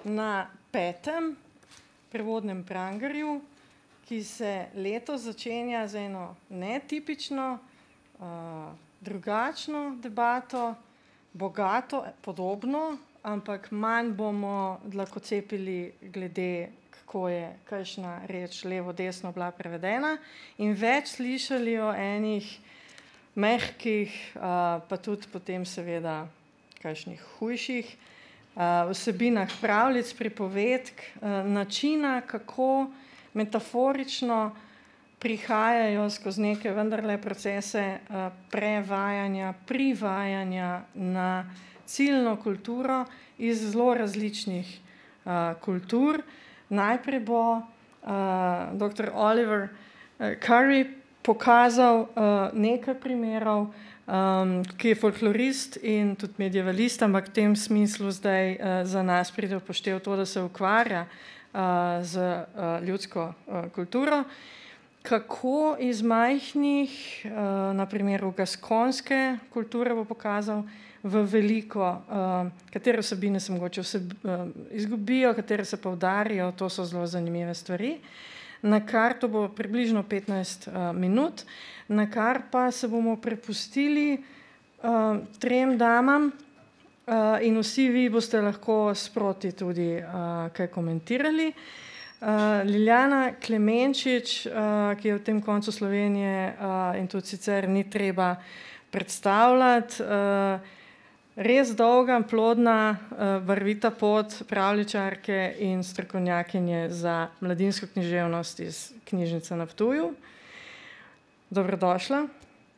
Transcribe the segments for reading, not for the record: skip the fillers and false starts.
na 5. prevodnem Prangerju, ki se letos začenja z eno netipično, drugačno debato, bogato, podobno, ampak manj bomo dlakocepili glede, kako je kakšna reč levo-desno bila prevedena in več slišali o enih mehkih, pa tudi potem seveda kakšnih hujših vsebinah pravljic, pripovedk, načina, kako metaforično prihajajo skozi neke vendarle procese prevajanja, privajanja na ciljno kulturo iz zelo različnih kultur. Najprej bo dr. Oliver Curry pokazal nekaj primerov, ki je folklorist in tudi medievalist, ampak v tem smislu zdaj za nas pride v poštev to, da se ukvarja z ljudsko kulturo. Kako iz majhnih, na primeru gaskonske kulture bo pokazal, v veliko, katere vsebine se mogoče izgubijo, katere se poudarijo, to so zelo zanimive stvari. Na kar to bo približno 15 minut, na kar pa se bomo prepustili 3 damam in vsi vi boste lahko sproti tudi kaj komentirali. Liljana Klemenčič, ki je v tem koncu Slovenije in tudi sicer ni treba predstavljati, res dolga, plodna, barvita pot pravljičarke in strokovnjakinje za mladinsko književnost iz knjižnice na Ptuju. Dobrodošla.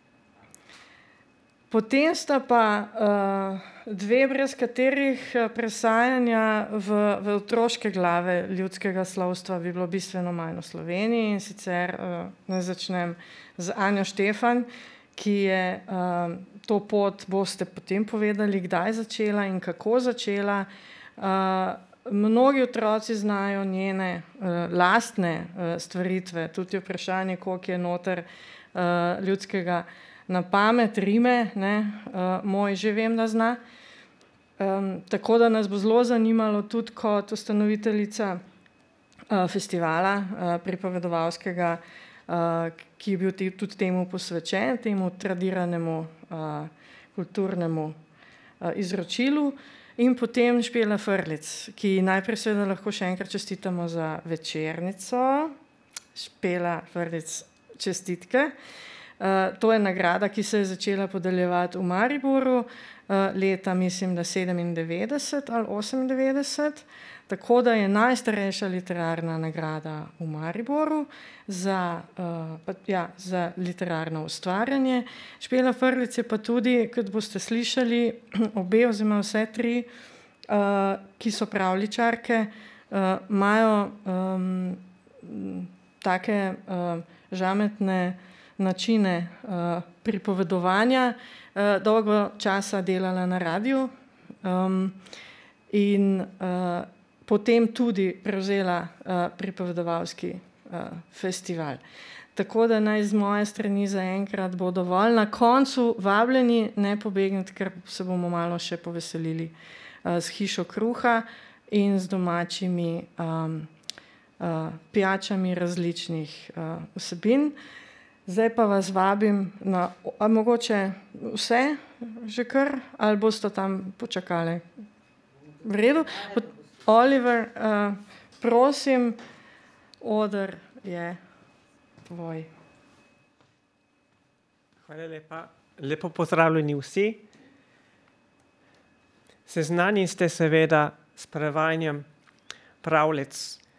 Potem sta pa 2, brez katerih presajanja v otroške glave ljudskega slovstva bi bilo bistveno manj v Sloveniji, in sicer naj začnem z Anjo Štefan, ki je to pot, boste potem povedali, kdaj začela in kako začela. Mnogi otroci znajo njene lastne stvaritve, tudi vprašanje, koliko je noter ljudskega na pamet, rime, ne, moj že vem, da zna. Tako da nas bo zelo zanimalo tudi kot ustanoviteljica festivala pripovedovalskega, ki je bil tudi temu posvečen, temu tradiranemu kulturnemu izročilu. In potem Špela Frljic, ki najprej seveda lahko še enkrat čestitamo za večernico. Špela Frljic, čestitke. To je nagrada, ki se je začela podeljevati v Mariboru leta, mislim, da 97 ali 98. Tako da je najstarejša literarna nagrada v Mariboru za literarno ustvarjanje. Špela Frljic je pa tudi, kot boste slišali, obe oziroma vse 3, ki so pravljičarke, imajo take žametne načine pripovedovanja, dolgo časa delala na radiu in potem tudi prevzela pripovedovalski festival. Tako da naj z moje strani zaenkrat bo dovolj. Na koncu vabljeni ne pobegniti, ker se bomo malo še poveselili s hišo kruha in z domačimi pijačami različnih vsebin. Zdaj pa vas vabim na, mogoče vse že kar, ali boste tam počakali? V redu? Oliver, prosim, oder je tvoj. Hvala lepa. Lepo pozdravljeni vsi. Seznanjeni ste seveda s prevajanjem pravljic,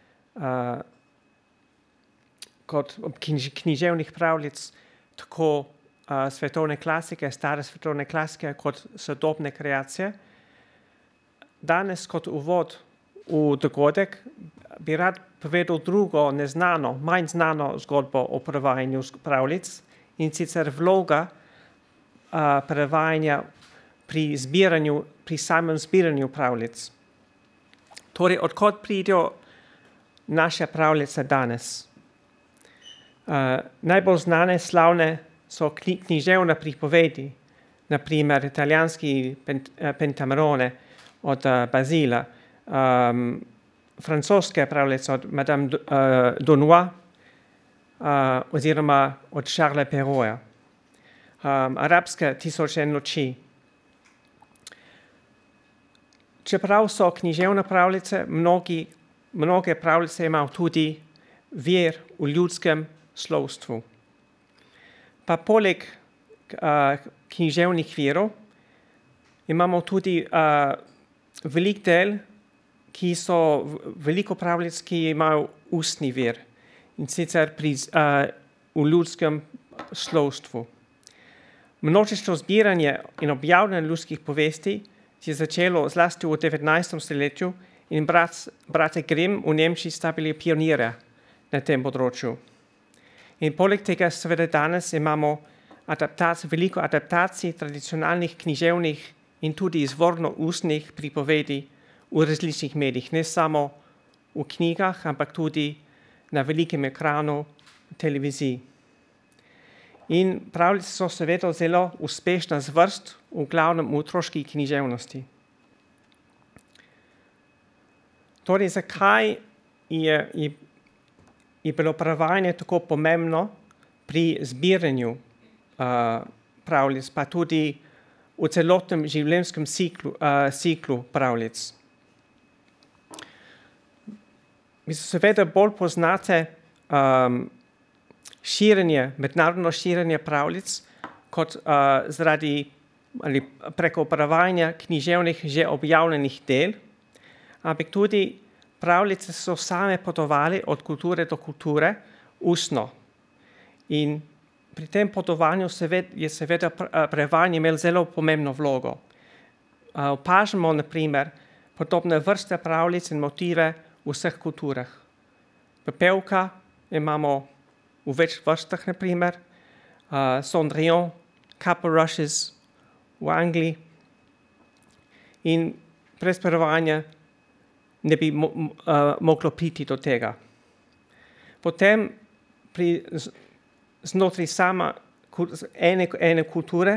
kot književnih pravljic, tako svetovne klasike, stare svetovne klasike, kot sodobne kreacije. Danes kot uvod v dogodek bi rad povedal drugo, neznano, manj znano zgodbo o prevajanju pravljic, in sicer vloga prevajanja pri samem zbiranju pravljic. Torej, odkot pridejo naše pravljice danes? Najbolj znane, slavne so književne pripovedi, na primer italijanski Pentamerone od Basila, francoske pravljice od Madame Donois oziroma od Charlesa Perraulta. Arabske Tisoč in noči. Čeprav so književne pravljice, mnoge pravljice imajo tudi vir v ljudskem slovstvu. Pa poleg književnih virov imamo tudi velik del, veliko pravljic, ki imajo ustni vir, in sicer v ljudskem slovstvu. Množično zbiranje in objavljanje ljudskih povesti je začelo zlasti v 19. stoletju in brate Grimm v Nemčiji sta bili pionirji na tem področju. In poleg tega seveda danes imamo veliko adaptacij tradicionalnih književnih in tudi izvorno ustnih pripovedi v različnih medijih, ne samo v knjigah, ampak tudi na velikem ekranu televiziji. In pravljice so seveda zelo uspešna zvrst, v glavnem v otroški književnosti. Torej, zakaj je bilo prevajanje tako pomembno pri zbiranju pravljic, pa tudi v celotnem življenjskem ciklu pravljic? Vi seveda bolj poznate mednarodno širjenje pravljic kot zaradi ali preko prevajanja književnih že objavljenih del, ampak tudi pravljice so same potovali od kulture do kulture ustno. In pri tem potovanju je seveda prevajanje imelo zelo pomembno vlogo. Opažamo, na primer, podobne vrste pravljic in motive v vseh kulturah. Pepelka imamo v več vrstah, na primer, Cendrillon, Couple Rushes v Angliji, in brez prevajanja ne bi moglo priti do tega. Potem znotraj ene kulture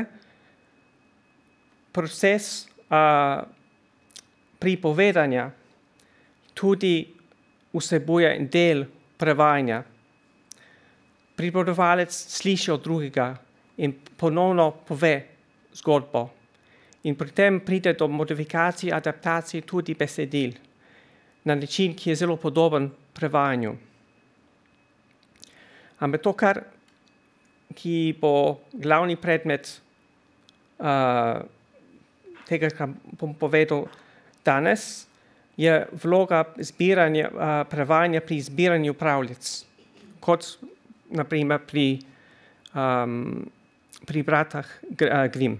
proces pripovedanja tudi vsebuje del prevajanja. Pripovedovalec sliši od drugega in ponovno pove zgodbo. In pri tem pride do modifikacij, adaptacij tudi besedil na način, ki je zelo podoben prevajanju. Ampak to, ki bo glavni predmet tega, kar bom povedal danes, je vloga prevajanja pri zbiranju pravljic, kot na primer pri bratah Grimm.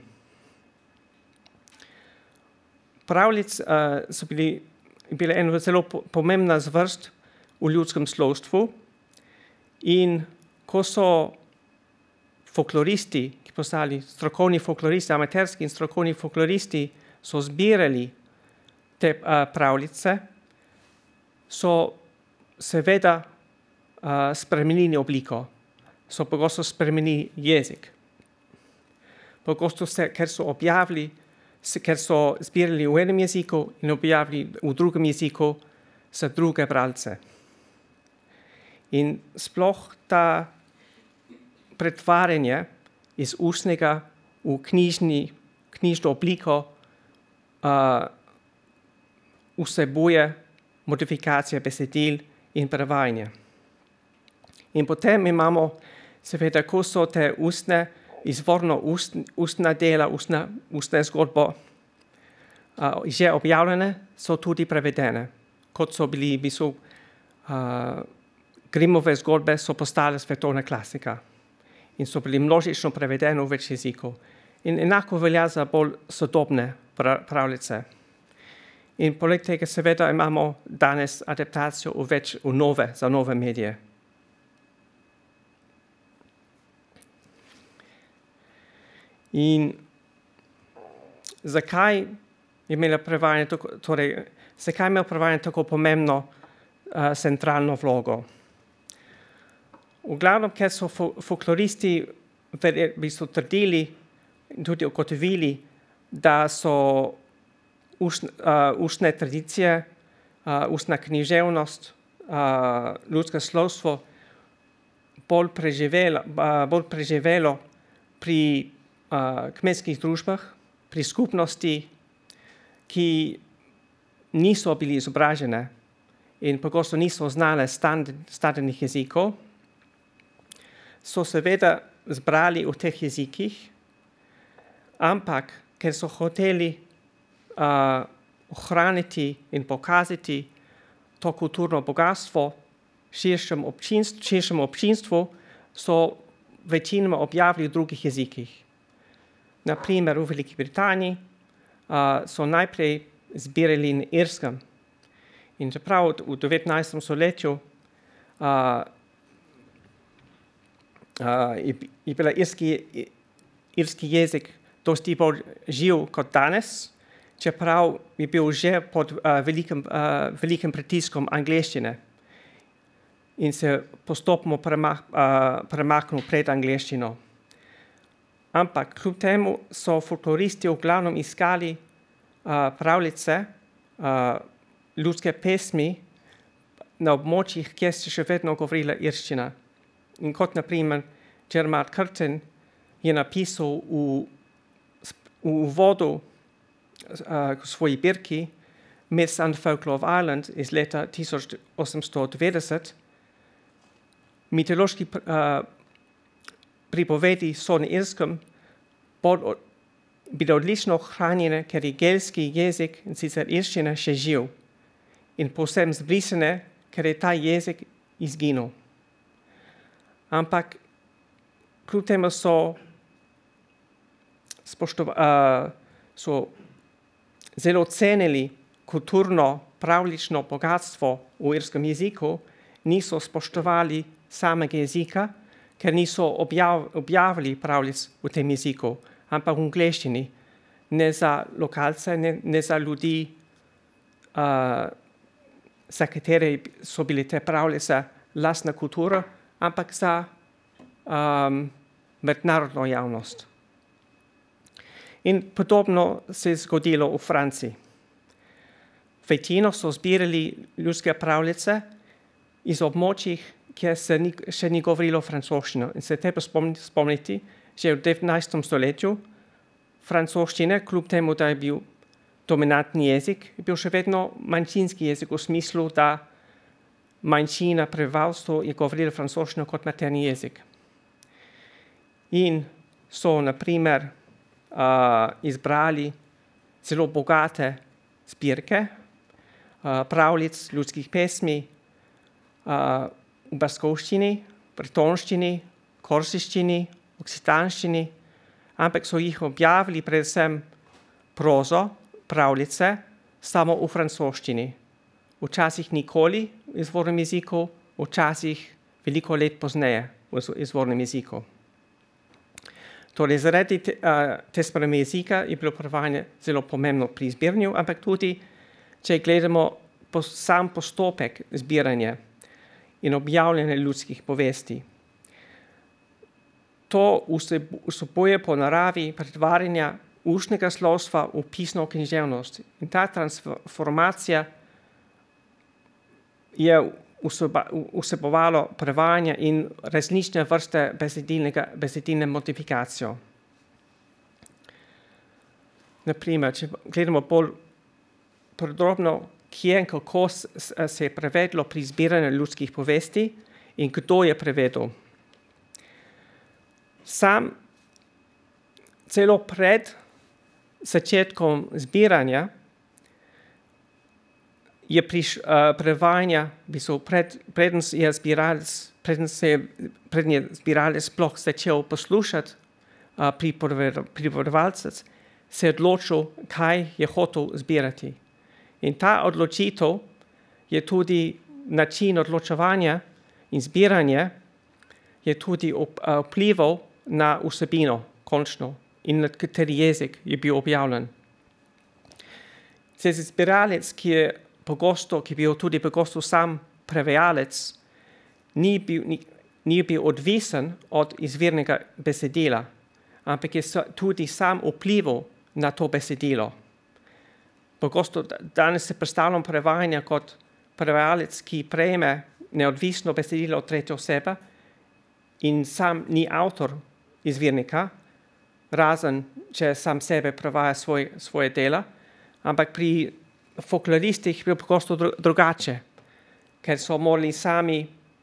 Pravljice so bile ena zelo pomembna zvrst v ljudskem slovstvu, in ko so folkloristi, ki postali strokovni folkloristi, amaterski in strokovni folkloristi, so zbirali te pravljice, so seveda spremenili obliko, so pogosto spremenili jezik. Pogosto ker so zbirali v enem jeziku in objavili v drugem jeziku za druge bralce. In sploh ta pretvarjanje iz ustnega v knjižno obliko vsebuje modifikacije besedil in prevajanje. In potem imamo seveda, ko so te izvorno ustna dela, ustne zgodbo že objavljene, so tudi prevedene, kot so bili Grimmove zgodbe so postale svetovna klasika in so bili množično prevedene v več jezikov. In enako velja za bolj sodobne pravljice. In poleg tega seveda imamo danes adaptacijo za nove medije. In zakaj je imelo prevajanje tako pomembno centralno vlogo? V glavnem, ker so folkloristi trdili in tudi ugotovili, da so ustne tradicije ustna književnost, ljudsko slovstvo bolj preživelo pri kmetskih družbah, pri skupnosti, ki niso bili izobražene in pogosto niso znale standardnih jezikov, so seveda zbrali v teh jezikih, ampak ker so hoteli ohraniti in pokazati to kulturno bogatstvo širšemu občinstvu, so večinoma objavili v drugih jezikih. Na primer, v Veliki Britaniji so najprej zbirali na irskem. In čeprav v 19. stoletju je bil irski jezik dosti bolj živ kot danes, čeprav je bil že pod velikim pritiskom angleščine in se postopno premaknil pred angleščino. Ampak kljub temu so folkloristi v glavnem iskali pravljice, ljudske pesmi na območjih, kjer se še vedno govorila irščina. In kot na primer Gerard Curtin je napisal v uvodu k svoji zbirki Myths and Folklore of Ireland iz leta 1890, mitološki pripovedi so na irskem bili odlično ohranjene, ker je gelski jezik, in sicer irščina, še živ in povsem zbrisane, ker je ta jezik izginil. Ampak kljub temu so zelo cenili kulturno pravljično bogatstvo v irskem jeziku, niso spoštovali samega jezika, ker niso objavili pravljic v tem jeziku, ampak v angleščini, ne za lokalce, ne za ljudi, za katere so bile te pravljice lastna kultura, ampak za mednarodno javnost. In podobno se je zgodilo v Franciji. Večino so zbirali ljudske pravljice iz območij, kjer se še ni govorilo francoščino. In se treba spomniti, že v 19. stoletju francoščine, kljub temu, da je bil dominantni jezik, je bil še vedno manjšinski jezik v smislu, da manjšina prebivalstva je govorila francoščino kot materni jezik. In so, na primer, izbrali zelo bogate zbirke pravljic, ljudskih pesmi v baskovščini, bretonščini, korsiščini, oksitanščini, ampak so jih objavili predvsem prozo, pravljice, samo v francoščini. Včasih nikoli v izvornem jeziku, včasih veliko let pozneje v izvornem jeziku. Torej, zaradi te spremembe jezika je bilo prevajanje zelo pomembno pri zbiranju, ampak tudi, če gledamo sam postopek zbiranja in objavljanja ljudskih povesti. To vsebuje po naravi pretvarjanja ustnega slovstva v pisno književnost. In ta transformacija je vsebovalo prevajanje in različne vrste besedilne modifikacijo. Na primer, če gledamo bolj podrobno, kje in kako se je prevedlo pri zbiranju ljudskih povesti in kdo je prevedel. Sam celo pred začetkom zbiranja je prevajanja, preden je zbiralec sploh začel poslušati pripovedovalce, se je odločil, kaj je hotel zbirati. In ta odločitev je tudi način odločevanja in zbiranja, je tudi vplival na vsebino končno in na kateri jezik je bil objavljen. Zbiralec, ki je bil tudi pogosto sam prevajalec, ni bil odvisen od izvirnega besedila, ampak je tudi sam vplival na to besedilo. Pogosto danes se predstavljam prevajanja kot prevajalec, ki prejme neodvisno besedilo tretje osebe in sam ni avtor izvirnika, razen če sam sebe prevaja svoje dela, ampak pri folkloristih je bilo pogosto drugače, ker so morali sami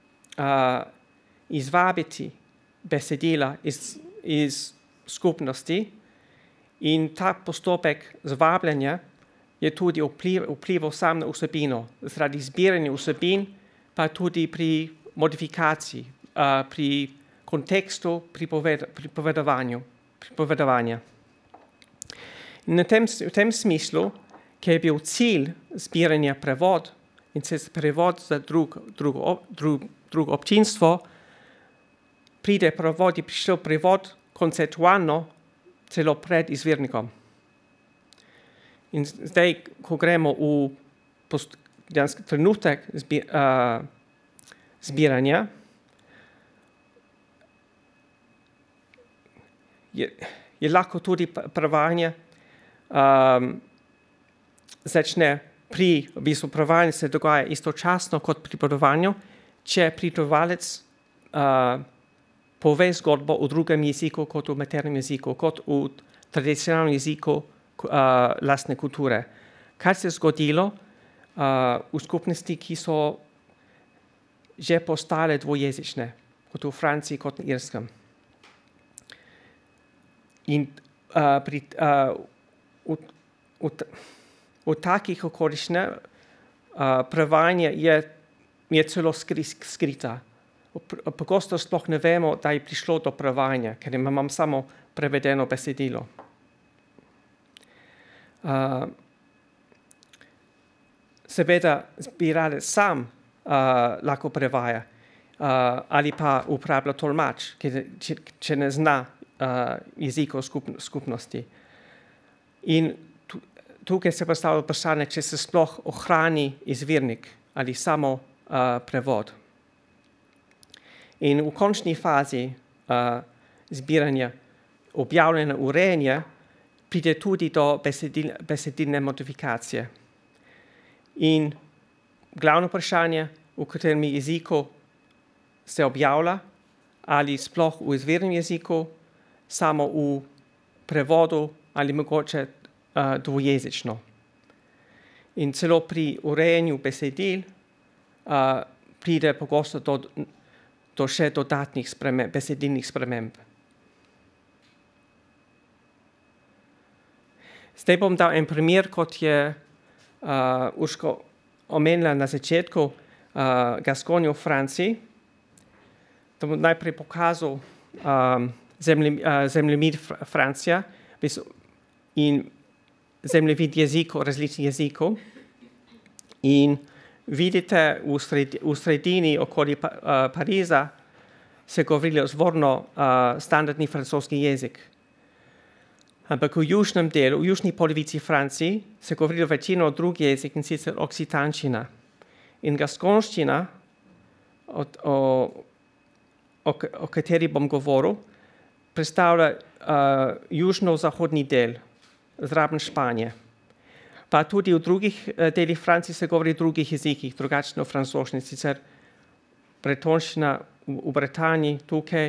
izvabiti besedila iz skupnosti in ta postopek zvabljanja je tudi vplival sam na vsebino, zaradi zbiranja vsebin, pa tudi pri modifikaciji, pri kontekstu pripovedovanja. V tem smislu, ki je bil cilj zbiranja prevod in prevod za drugo občinstvo, prišel prevod konceptualno celo pred izvirnikom. In zdaj, ko gremo v trenutek zbiranja, je lahko tudi prevajanje začne prevajanje se dogaja istočasno kot pri pripovedovanju, če pripovedovalec pove zgodbo v drugem jeziku kot v maternem jeziku, kot v tradicionalnem jeziku lastne kulture. Kar se je zgodilo v skupnosti, ki so že postale dvojezične, kot v Franciji, kot na Irskem. In v takih okoliščinah prevajanje je celo skrita. Pogosto sploh ne vemo, da je prišlo do prevajanja, ker imam samo prevedeno besedilo. Seveda zbiralec sam lahko prevaja ali pa uporablja tolmač, če ne zna jezikov skupnosti. In tukaj se postavlja vprašanje, če se sploh ohrani izvirnik ali samo prevod. In v končni fazi zbiranja, objavljanja, urejanja pride tudi do besedilne modifikacije. In glavno vprašanje, v katerem jeziku se objavlja, ali sploh v izvirnem jeziku, samo v prevodu ali mogoče dvojezično. In celo pri urejanju besedil pride pogosto do še dodatnih besedilnih sprememb. Zdaj bom dal en primer, kot je Urška omenila na začetku, Gasconijo v Franciji. Da bom najprej pokazal zemljevid Francija in zemljevid različnih jezikov. In vidite, v sredini okoli Pariza se govorilo zvorno standardni francoski jezik. Ampak v južnem delu, v južni polovici Franciji, se govorilo večino drug jezik, in sicer oksitanščina. In gaskonščina, o kateri bom govoril, predstavlja južno-zahodni del, zraven Španije. Pa tudi v drugih delih Francije se govori v drugih jezikih, drugačno v francoščini, sicer bretonščina v Britaniji, tukaj,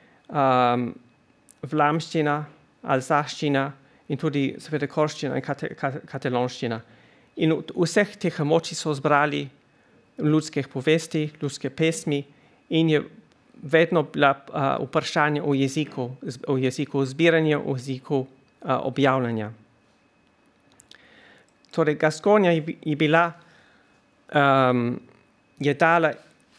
flamščina, alzaščina in tudi seveda korščina in katalonščina. In v vseh teh območjih so zbrali ljudske povesti, ljudske pesmi in je vedno bila vprašanje o jeziku zbiranja, o jeziku objavljanja. Torej, Gasconija je dala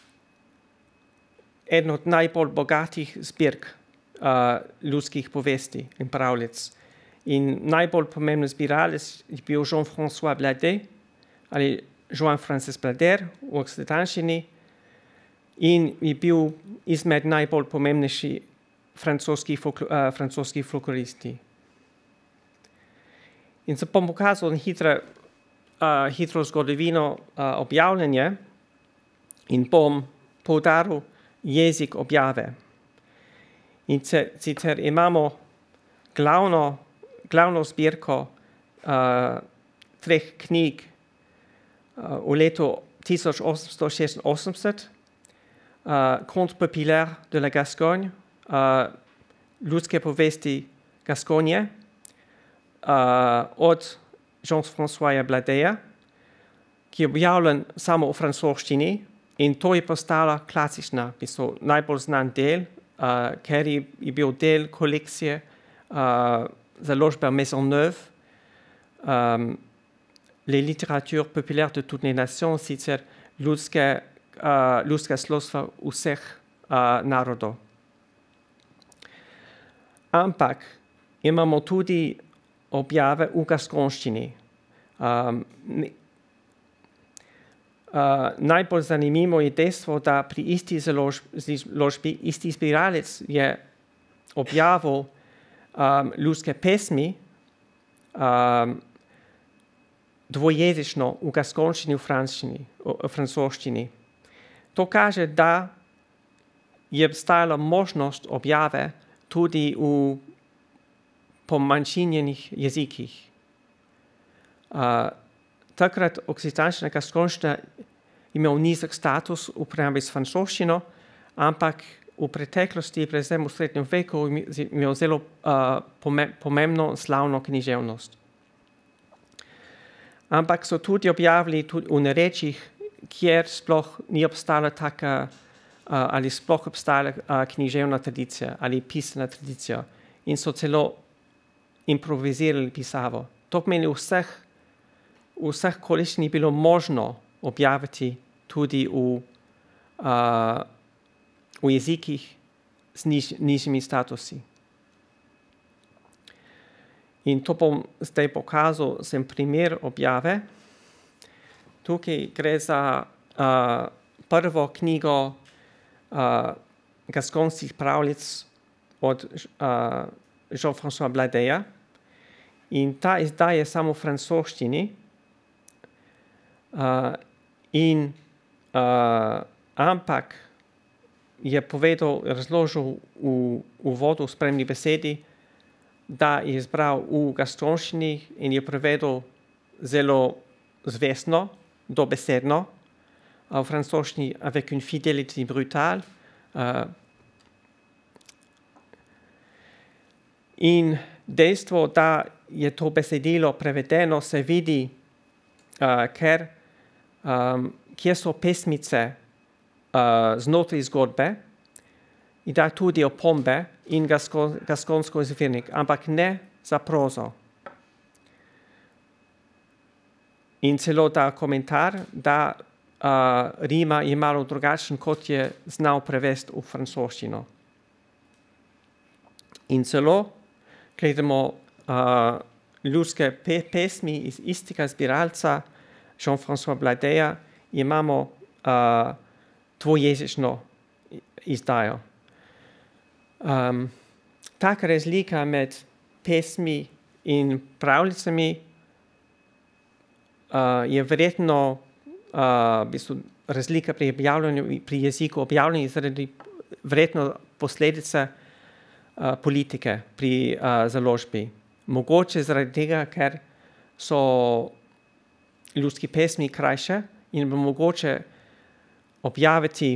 eno od najbolj bogatih zbirk ljudskih povesti in pravljic. In najbolj pomemben zbiralec je bil Jean-François Bladet ali Jean-Francis Bladet v oksitanščini in je bil izmed najbolj pomembnejših francoskih folkloristi. In se bom pokazal hitro zgodovino objavljanja in bom poudaril jezik objave. In sicer imamo glavno zbirko 3 knjig v letu 1886, Conte populaire de la Gascogne, ljudske povesti Gaskonje, od Jean-François Bladeja, ki je objavljen samo v francoščini, in to je postala klasična, najbolj znan del, ker je bil del kolekcije založbe Maisonneuve, les littératures populaires de toutes les nations, sicer ljudska slovstva vseh narodov. Ampak imamo tudi objave v gaskonščini. Najbolj zanimivo je dejstvo, da pri isti založbi isti zbiralec je objavil ljudske pesmi dvojezično v gaskonščini v francoščini. To kaže, da je obstajala možnost objave tudi v pomanjšinjenih jezikih. Takrat okcitanščina gaskonščina imel nizek status v primerjavi s francoščino, ampak v preteklosti, predvsem v srednjem veku, imel zelo pomembno slavno književnost. Ampak so tudi objavili tudi v narečjih, kjer sploh ni obstala taka ali sploh obstajala književna tradicija ali pisana tradicija, in so celo improvizirali pisavo. To pomeni, vseh količin je bilo možno objaviti tudi v jezikih z nižjimi statusi. In to bom zdaj pokazal, sem primer objave. Tukaj gre za prvo knjigo gaskonskih pravljic od Jean-François Bladeja. In ta izdaja je samo v francoščini. Ampak je razložil v uvodu v spremni besedi, da je izbral v gaskonščini in je prevedel zelo zvestno, dobesedno, v francoščini avec une fidélité brutale. In dejstvo, da je to besedilo prevedeno, se vidi, kjer so pesmice znotraj zgodbe, in da tudi opombe in gaskonsko izvirnik, ampak ne za prozo. In celo ta komentar, da rima je malo drugačen, kot je znal prevesti v francoščino. In celo gledamo ljudske pesmi iz istega zbiralca Jean-François Bladeja, imamo dvojezično izdajo. Taka razlika med pesmi in pravljicami je verjetno razlika pri jeziku objavljanju zaradi verjetno posledice politike pri založbi. Mogoče zaradi tega, ker so ljudske pesmi krajše in bo mogoče objaviti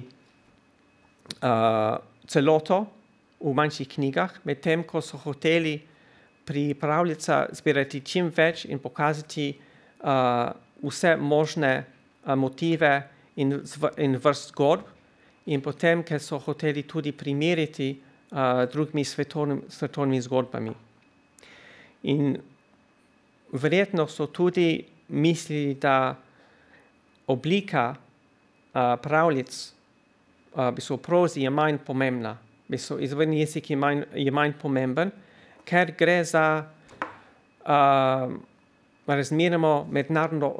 celoto v manjših knjigah, medtem ko so hoteli pri pravljicah zbirati čim več in pokazati vse možne motive in vrst zgodb, in potem, ker so hoteli tudi primerjati drugimi svetovnimi zgodbami. In verjetno so tudi mislili, da oblika pravljic v prozi je manj pomembna. Izvorni jezik je manj pomemben, ker gre za razmeroma mednarodno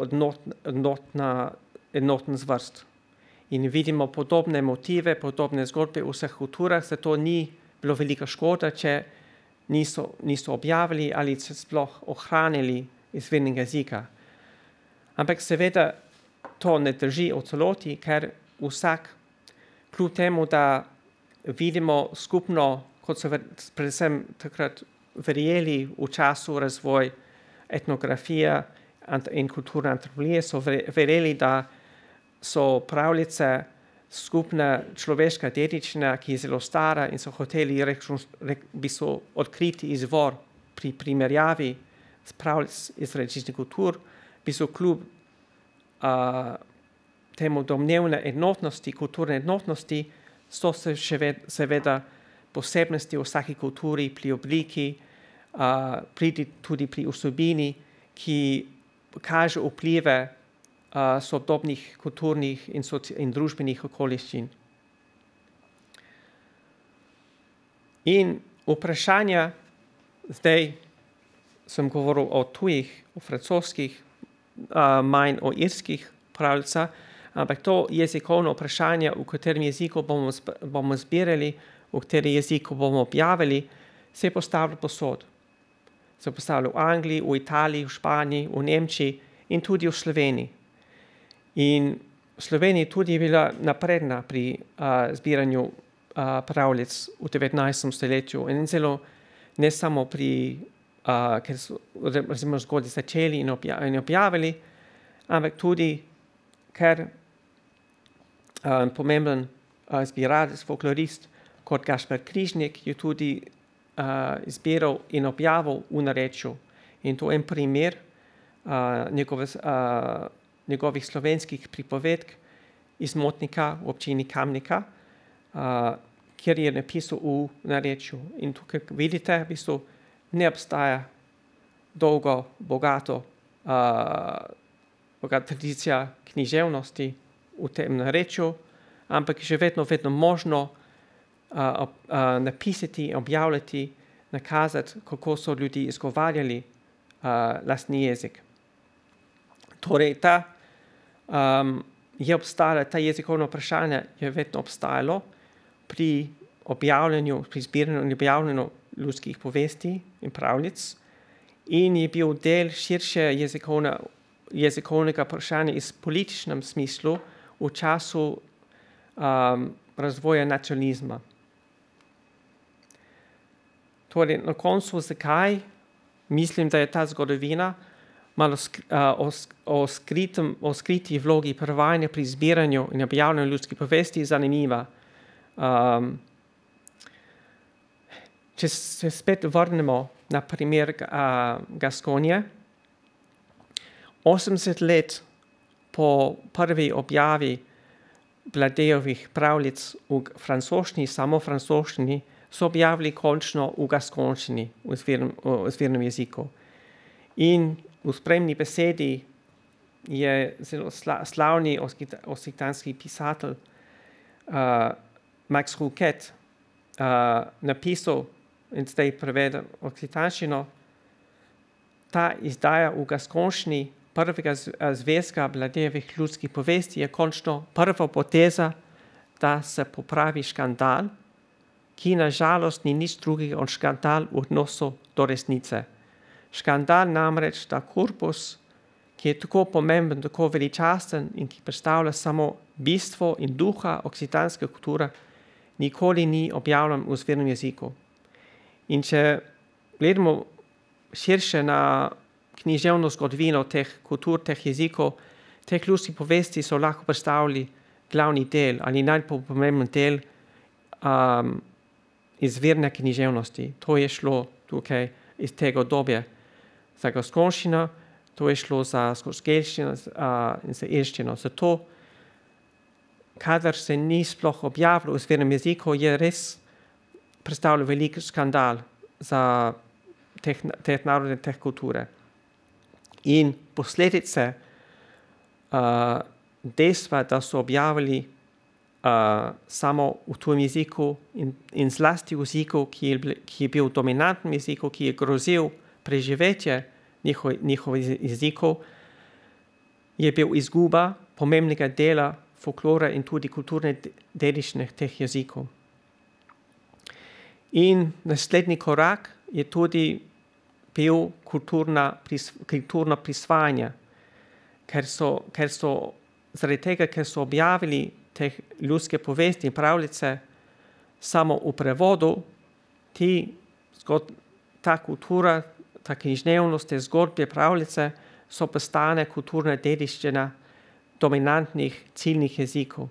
enoten zvrst. In vidimo podobne motive, podobne zgodbe v vseh kulturah, zato ni bilo velika škoda, če niso objavili ali sploh ohranili izvirnega jezika. Ampak seveda to ne drži v celoti, ker vsak, kljub temu, da vidimo skupno, kot so predvsem takrat verjeli v času razvoj etnografije in kulturne antropologije so verjeli, da so pravljice skupna človeška dediščina, ki je zelo stara in so hoteli odkriti izvor pri primerjavi s pravljic iz različnih kultur, kljub temu domnevne enotnosti, kulturne enotnosti, so se seveda posebnosti v vsaki kulturi pri obliki, tudi pri vsebini, ki kaže vplive sodobnih kulturnih in družbenih okoliščin. In vprašanja, zdaj sem govoril o tujih, o francoskih, manj o irskih pravljicah, ampak to jezikovno vprašanje, v katerem jeziku bomo zbirali, v katerem jeziku bomo objavili, se je postavilo povsod. Se je postavilo v Angliji, v Italiji, v Španiji, v Nemčiji in tudi v Sloveniji. In Slovenija tudi je bila napredna pri zbiranju pravljic v 19. stoletju in zelo ne samo pri, ker so zgodaj začeli in objavili, ampak tudi, ker pomemben zbiralec, folklorist kot Gašper Križnik je tudi zbiral in objavil v narečju. In to je en primer njegovih slovenskih pripovedk iz Motnika v občini Kamnika, kjer je napisal v narečju. In tukaj vidite, v bistvu ne obstaja dolgo, bogata tradicija književnosti v tem narečju, ampak je že vedno možno napisati, objavljati, nakazati, kako so ljudi izgovarjali lastni jezik. Torej, ta jezikovno vprašanje je vedno obstajalo pri zbiranju in objavljanju ljudskih povesti in pravljic in je bil del širše jezikovnega vprašanja iz političnem smislu v času razvoja nacionalizma. Torej, na koncu, zakaj mislim, da je ta zgodovina malo o skriti vlogi prevajanja pri zbiranju in objavljanju ljudskih povesti zanimiva. Če se spet vrnemo na primer Gaskonije, 80 let po prvi objavi Bladejevih pravljic v francoščini, samo francoščini, so objavili končno v gaskonščini, v izvirnem jeziku. In v spremni besedi je zelo slavni okcitanski pisatelj Max Rouquet napisal in zdaj prevede okcitanščino, ta izdaja v gaskonščini prvega zvezka Bladejevih ljudskih povesti je končno prva poteza, da se popravi škandal, ki na žalost ni nič drugega od škandal v odnosu do resnice. Škandal namreč, da korpus, ki je tako pomemben, tako veličasten in ki predstavlja samo bistvo in duha okcitanske kulture, nikoli ni objavljen v izvirnem jeziku. In če gledamo širše na književno zgodovino teh kultur, teh jezikov, teh ljudskih povesti so lahko predstavili glavni del ali najbolj pomemben del izvirne književnosti. To je šlo tukaj iz tega obdobja za gaskonščino, to je šlo za škotskeščino in za irščino. Zato, kadar se ni sploh objavilo v izvirnem jeziku, je res predstavljal velik skandal za teh narode, teh kulture. In posledice dejstva, da so objavili samo v tujem jeziku in zlasti v jeziku, ki je bil dominantnem jeziku, ki je grozil preživetje njihovih jezikov, je bil izguba pomembnega dela folklore in tudi kulturne dediščine teh jezikov. In naslednji korak je tudi bil kulturno prisvajanje, ker so zaradi tega, ker so objavili teh ljudske povesti in pravljice samo v prevodu, ta kultura, ta književnost, te zgodbe, pravljice so postane kulturna dediščina dominantnih ciljnih jezikov,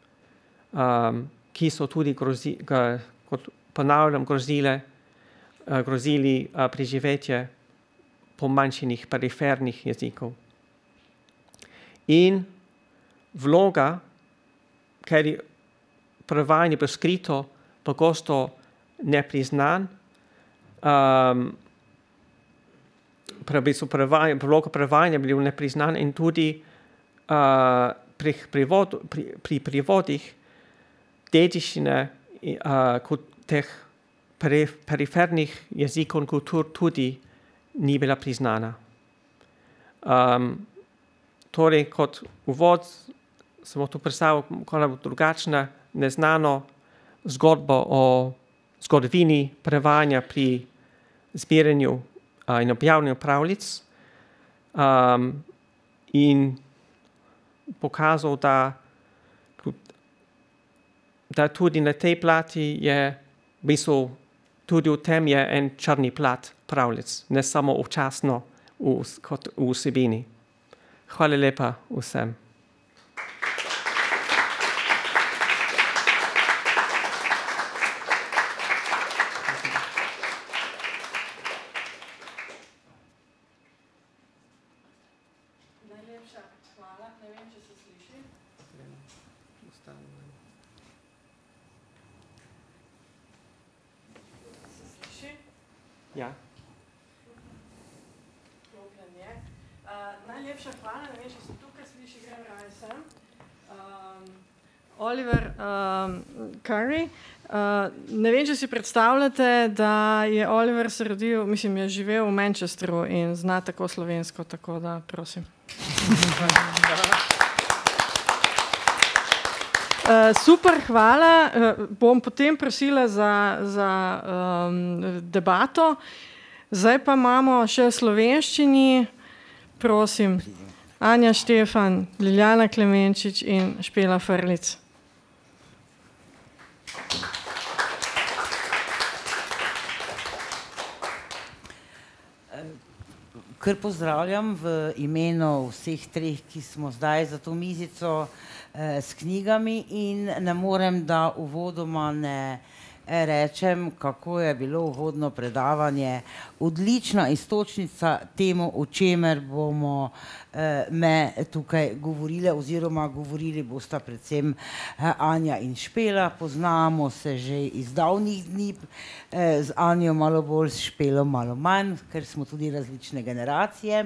ki so tudi kot ponavljam, grozili preživetje pomanjšanih perifernih jezikov. In vloga, ker je prevajanje bilo skrito, pogosto nepriznan, vloga prevajanja je bila nepriznana in tudi pri prevodih dediščine teh perifernih jezikov in kultur tudi ni bila priznana. Torej, kot uvod sem tu predstavil drugačno, neznano zgodbo o zgodovini prevajanja pri zbiranju in objavljanju pravljic, in pokazal, da tudi na tej plati je v bistvu tudi v tem je en črni plat pravljic, ne samo občasno kot v vsebini. Hvala lepa vsem. Najlepša hvala. Ne vem, če se sliši. Se sliši? Ja. Najlepša hvala, ne vem, če se tukaj sliši, grem raje sem. Oliver Curry. Ne vem, če si predstavljate, da je Oliver se rodil, je živel v Manchesteru in zna tako slovensko, tako da prosim. Super, hvala. Bom potem prosila za debato. Zdaj pa imamo še v slovenščini, prosim, Anja Štefan, Liljana Klemenčič in Špela Frlic. Kar pozdravljam v imenu vseh treh, ki smo zdaj za to mizico s knjigami, in ne morem, da uvodoma ne rečem, kako je bilo uvodno predavanje. Odlična iztočnica temu, o čemer bomo me tukaj govorile, oziroma govorili bosta predvsem Anja in Špela. Poznamo se že iz davnih dni, z Anjo malo bolj, s Špelo malo manj, ker smo tudi različne generacije.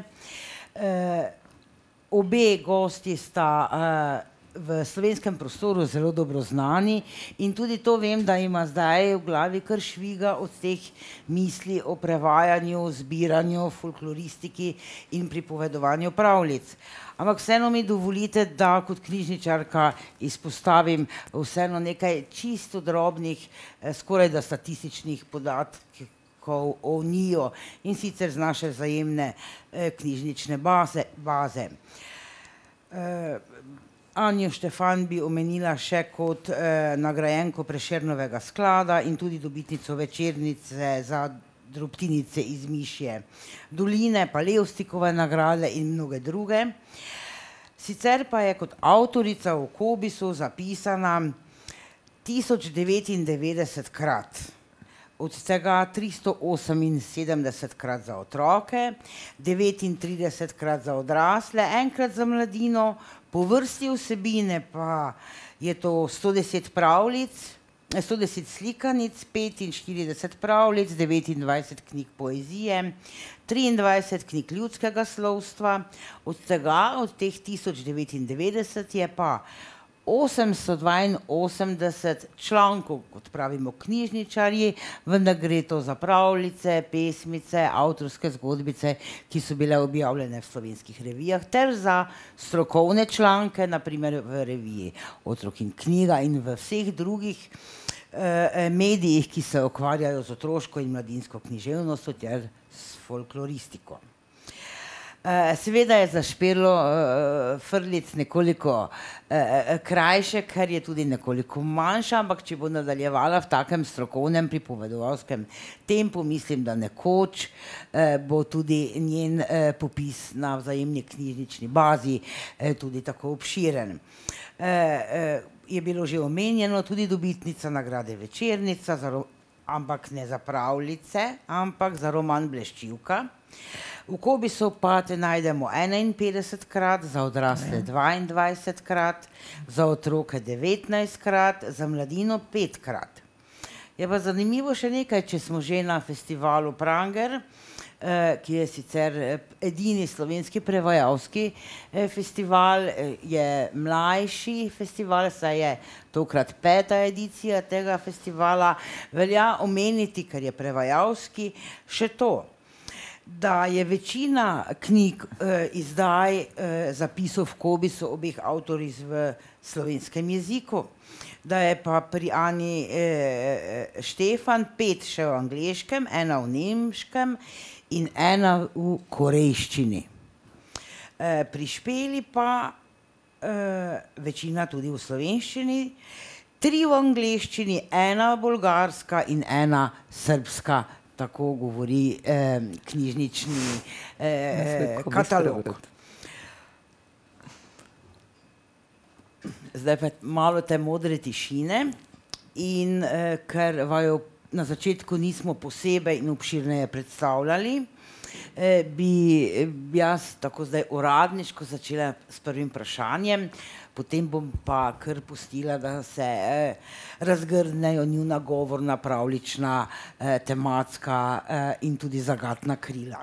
Obe gostji sta v slovenskem prostoru zelo dobro znani in tudi to vem, da ima zdaj v glavi kar šviga od teh misli o prevajanju, zbiranju, folkloristiki in pripovedovanju pravljic. Ampak vseeno mi dovolite, da kot knjižničarka izpostavim vseeno nekaj čisto drobnih, skoraj da statističnih podatkov o njiju, in sicer z naše vzajemne knjižnične baze. Anjo Štefan bi omenila še kot nagrajenko Prešernovega sklada in tudi dobitnico Večernice za drobtinice iz Mišje doline, pa Levstikove nagrade in mnoge druge. Sicer pa je kot avtorica v Cobisu zapisana 1099-krat. Od tega 378-krat za otroke, 39-krat za odrasle, enkrat za mladino, po vrsti vsebine pa je to 110 pravljic, 110 slikanic, 45 pravljic, 29 knjig poezije, 23 knjig ljudskega slovstva, od tega, od teh 1099 je pa 882 člankov, kot pravimo knjižničarji, vendar gre to za pravljice, pesmice, avtorske zgodbice, ki so bile objavljene v slovenskih revijah, ter za strokovne članke, na primer v reviji Otrok in knjiga in v vseh drugih medijih, ki se ukvarjajo z otroško in mladinsko književnostjo ter s folkloristiko. Seveda je za Špirlo Frljic nekoliko krajše, ker je tudi nekoliko manjša, ampak če bo nadaljevala v takem strokovnem pripovedovalskem tempu, mislim, da nekoč bo tudi njen popis na Vzajemni knjižnični bazi tudi tako obširen. Je bilo že omenjeno, tudi dobitnica nagrade Večernica, ampak ne za pravljice, ampak za roman Bleščivka. V Kobisu pa te najdemo 51-krat, za odrasle 22-krat, za otroke 19-krat, za mladino 5-krat. Je pa zanimivo še nekaj, če smo že na festivalu Pranger, ki je sicer edini slovenski prevajalski festival, je mlajši festival, saj je tokrat 5. edicija tega festivala. Velja omeniti, ker je prevajalski, še to, da je večina knjig izdaj zapisov v Kobisu obeh avtoric v slovenskem jeziku, da je pa pri Ani Štefan 5 še v angleškem, 1 v nemškem in 1 v korejščini. Pri Špeli pa večina tudi v slovenščini, 3 v angleščini, 1 bolgarska in 1 srbska, tako govori knjižnični katalog. Zdaj pa malo te modre tišine in ker vaju na začetku nismo posebej in obširneje predstavljali, bi jaz tako zdaj uradniško začela s prvim vprašanjem, potem bom pa kar pustila, da se razgrnejo njuna govorna, pravljična, tematska in tudi zagatna krila.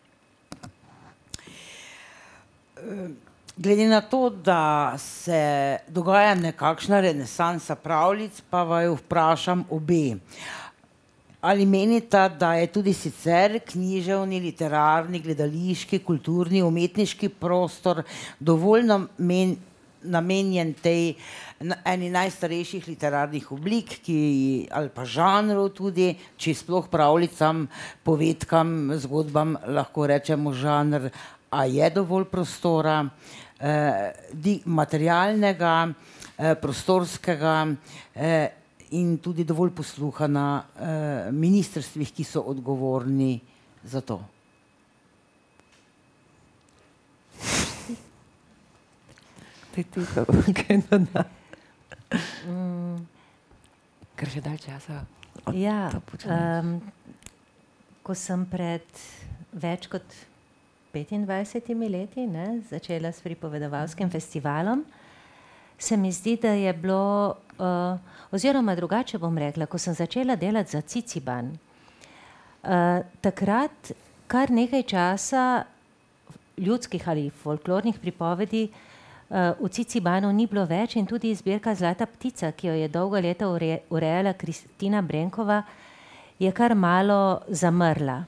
Glede na to, da se dogaja nekakšna renesansa pravljic, pa vaju vprašam obe. Ali menita, da je tudi sicer književni, literarni, gledališki, kulturni, umetniški prostor dovolj namenjen tej eni najstarejših literarnih oblik, ali pa žanrov tudi, če sploh pravljicam, povedkam, zgodbam lahko rečemo žanr, a je dovolj prostora, materialnega, prostorskega in tudi dovolj posluha na ministrstvih, ki so odgovorni za to. Kaj doda? Ker že dalj časa. Ja, ko sem pred več kot 25 leti začela s pripovedovalskim festivalom, se mi zdi, da je bilo, oziroma drugače bom rekla, ko sem začela delati za Ciciban, takrat kar nekaj časa ljudskih ali folklornih pripovedi v Cicibanu ni bilo več in tudi zbirka Zlata ptica, ki jo je dolga leta urejala Kristina Brenkova, je kar malo zamrla.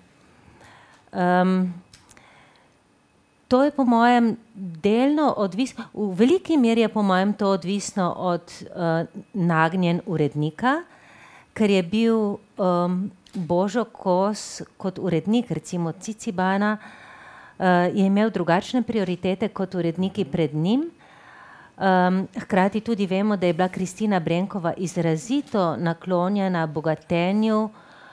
To je po mojem delno odvisno, v veliki meri je po mojem to odvisno od nagnjen urednika, ker je bil Božo Kos kot urednik recimo Cicibana, je imel drugačne prioritete kot uredniki pred njim. Hkrati tudi vemo, da je bila Kristina Brenkova izrazito naklonjena bogatenju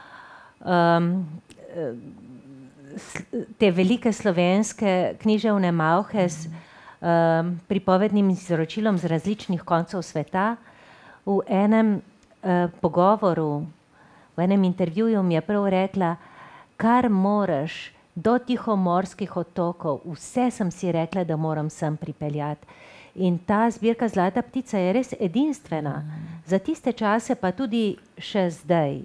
te velike slovenske književne malhe s pripovednim izročilom z različnih koncev sveta. V enem pogovoru, v enem intervjuju mi je prav rekla, kar moraš do Tihomorskih otokov, vse sem si rekla, da moram sem pripeljati. In ta zbirka Zlata ptica je res edinstvena. Za tiste čase pa tudi še zdaj.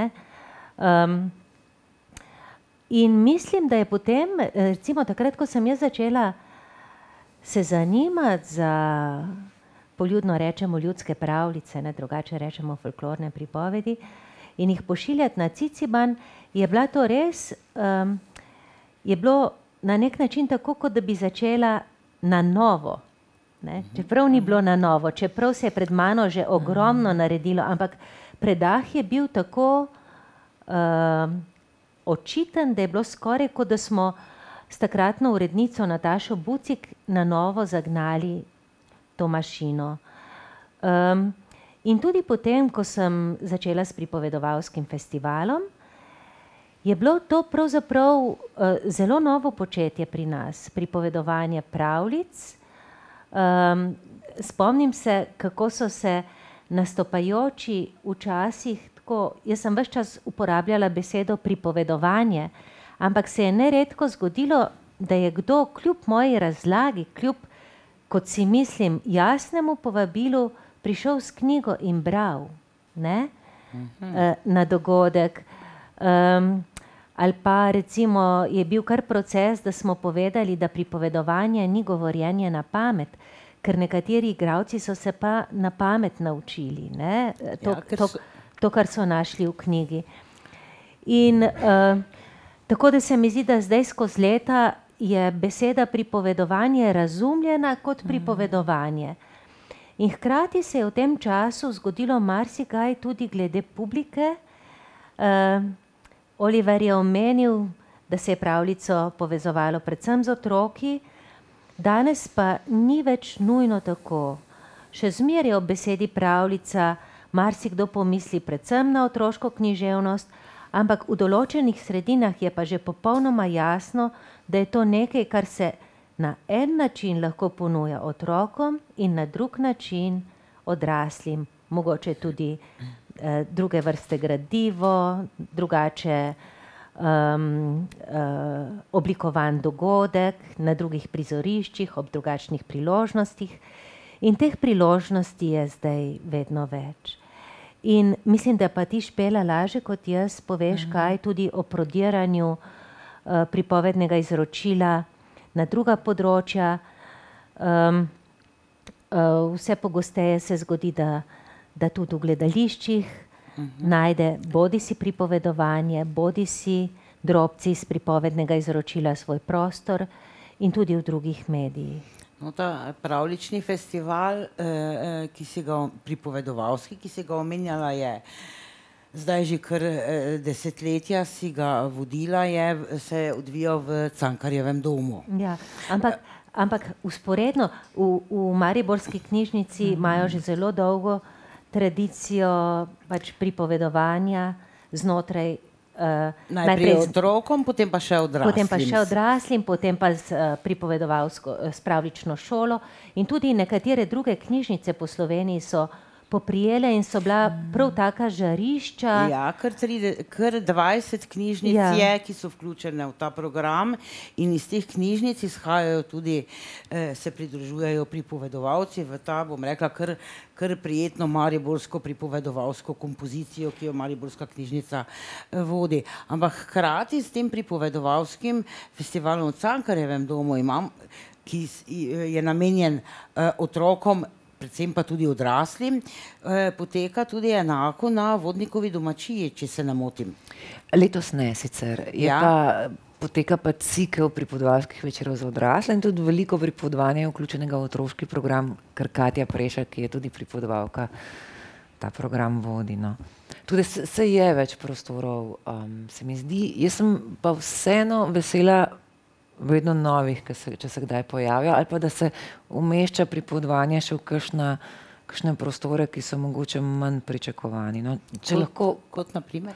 In mislim, da je potem, recimo takrat, ko sem jaz začela se zanimati za, poljudno rečemo, ljudske pravljice, drugače rečemo folklorne pripovedi, in jih pošiljati na Ciciban, je bila to res, je bilo na nek način tako, kot da bi začela na novo. Čeprav ni bilo na novo, čeprav se je pred mano že ogromno naredilo, ampak predah je bil tako očiten, da je bilo skoraj, kot da smo s takratno urednico Natašo Bucik na novo zagnali to mašino. In tudi potem, ko sem začela s pripovedovalskim festivalom, je bilo to pravzaprav zelo novo početje pri nas, pripovedovanje pravljic. Spomnim se, kako so se nastopajoči včasih tako, jaz sem ves čas uporabljala besedo pripovedovanje, ampak se je neredko zgodilo, da je kdo kljub moji razlagi, kljub, kot si mislim, jasnemu povabilu, prišel s knjigo in bral, ne? Na dogodek. Ali pa recimo je bil kar proces, da smo povedali, da pripovedovanje ni govorjenje na pamet, ker nekateri igralci so se pa na pamet naučili, ne? To, kar so našli v knjigi. In tako da se mi zdi, da zdaj skozi leta je beseda pripovedovanje razumljena kot pripovedovanje. In hkrati se je v tem času zgodilo marsikaj tudi glede publike. Oliver je omenil, da se je pravljico povezovalo predvsem z otroki, danes pa ni več nujno tako. Še zmeraj ob besedi pravljica marsikdo pomisli predvsem na otroško književnost, ampak v določenih sredinah je pa že popolnoma jasno, da je to nekaj, kar se na en način lahko ponuja otrokom in na drug način odraslim. Mogoče tudi druge vrste gradivo, drugače oblikovan dogodek na drugih prizoriščih, ob drugačnih priložnostih. In teh priložnosti je zdaj vedno več. In mislim, da pa ti, Špela, laže kot jaz poveš kaj tudi o prodiranju pripovednega izročila na druga področja. Vse pogosteje se zgodi, da tudi v gledališčih najde bodisi pripovedovanje, bodisi drobci iz pripovednega izročila svoj prostor in tudi v drugih medijih. No, ta pravljični festival, pripovedovalski, ki si ga omenjala, je zdaj že kar desetletja si ga vodila, se je odvijal v Cankarjevem domu. Ja, ampak vzporedno v mariborski knjižnici imajo že zelo dolgo tradicijo pač pripovedovanja znotraj najprej otrokom, potem pa še odraslim. Potem pa s pravljično šolo. In tudi nekatere druge knjižnice po Sloveniji so poprijele in so bila prav taka žarišča. Ja, kar 20 knjižnic je, ki so vključene v ta program in iz teh knjižnic izhajajo tudi, se pridružujejo pripovedovalci v ta, bom rekla, kar prijetno mariborsko pripovedovalsko kompozicijo, ki jo mariborska knjižnica vodi. Ampak hkrati s tem pripovedovalskim festivalom v Cankarjevem domu ki je namenjen otrokom, predvsem pa tudi odraslim, poteka tudi enako na Vodnikovi domačiji, če se ne motim. Letos ne sicer. Poteka pa cikel pripovedovalskih večerov za odrasle in tudi veliko pripovedovanja je vključenega v otroški program, ker Katja Prešak, ki je tudi pripovedovalka, ta program vodi. No. Tudi se je več prostorov, se mi zdi. Jaz sem pa vseeno vesela vedno novih, če se kdaj pojavijo, ali pa da se umešča pripovedovanje še v kakšne prostore, ki so mogoče manj pričakovani. No, kot na primer?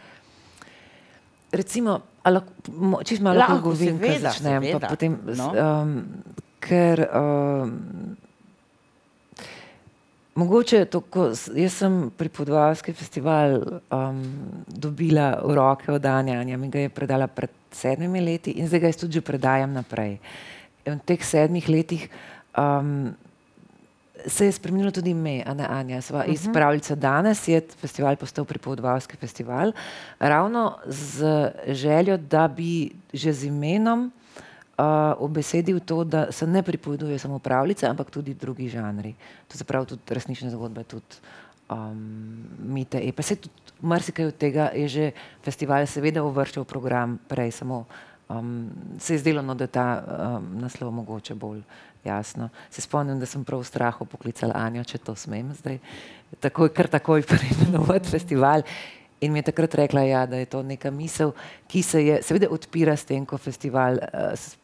Recimo, čisto malo pogovim, ko začnem, pa potem, ker mogoče to, ko jaz sem pripovedovalski festival dobila v roke od Anja mi ga je predala pred 7 leti in zdaj ga jaz tudi že predajam naprej. In v teh 7 letih se je spremenilo tudi ime, Anja. Iz pravljice danes je festival postal pripovedovalski festival, ravno z željo, da bi že z imenom obesedil to, da se ne pripoveduje samo pravljice, ampak tudi drugi žanri. To se pravi tudi resnične zgodbe, tudi mite, epose. Tudi marsikaj od tega je že festival seveda uvrščal v program prej, samo se je zdelo, da je ta naslov mogoče bolj jasno. Se spomnim, da sem prav v strahu poklicala Anjo, če to smem zdaj, kar takoj preimenovati festival. In mi je takrat rekla, da je to neka misel, ki se je seveda odpira s tem, ko festival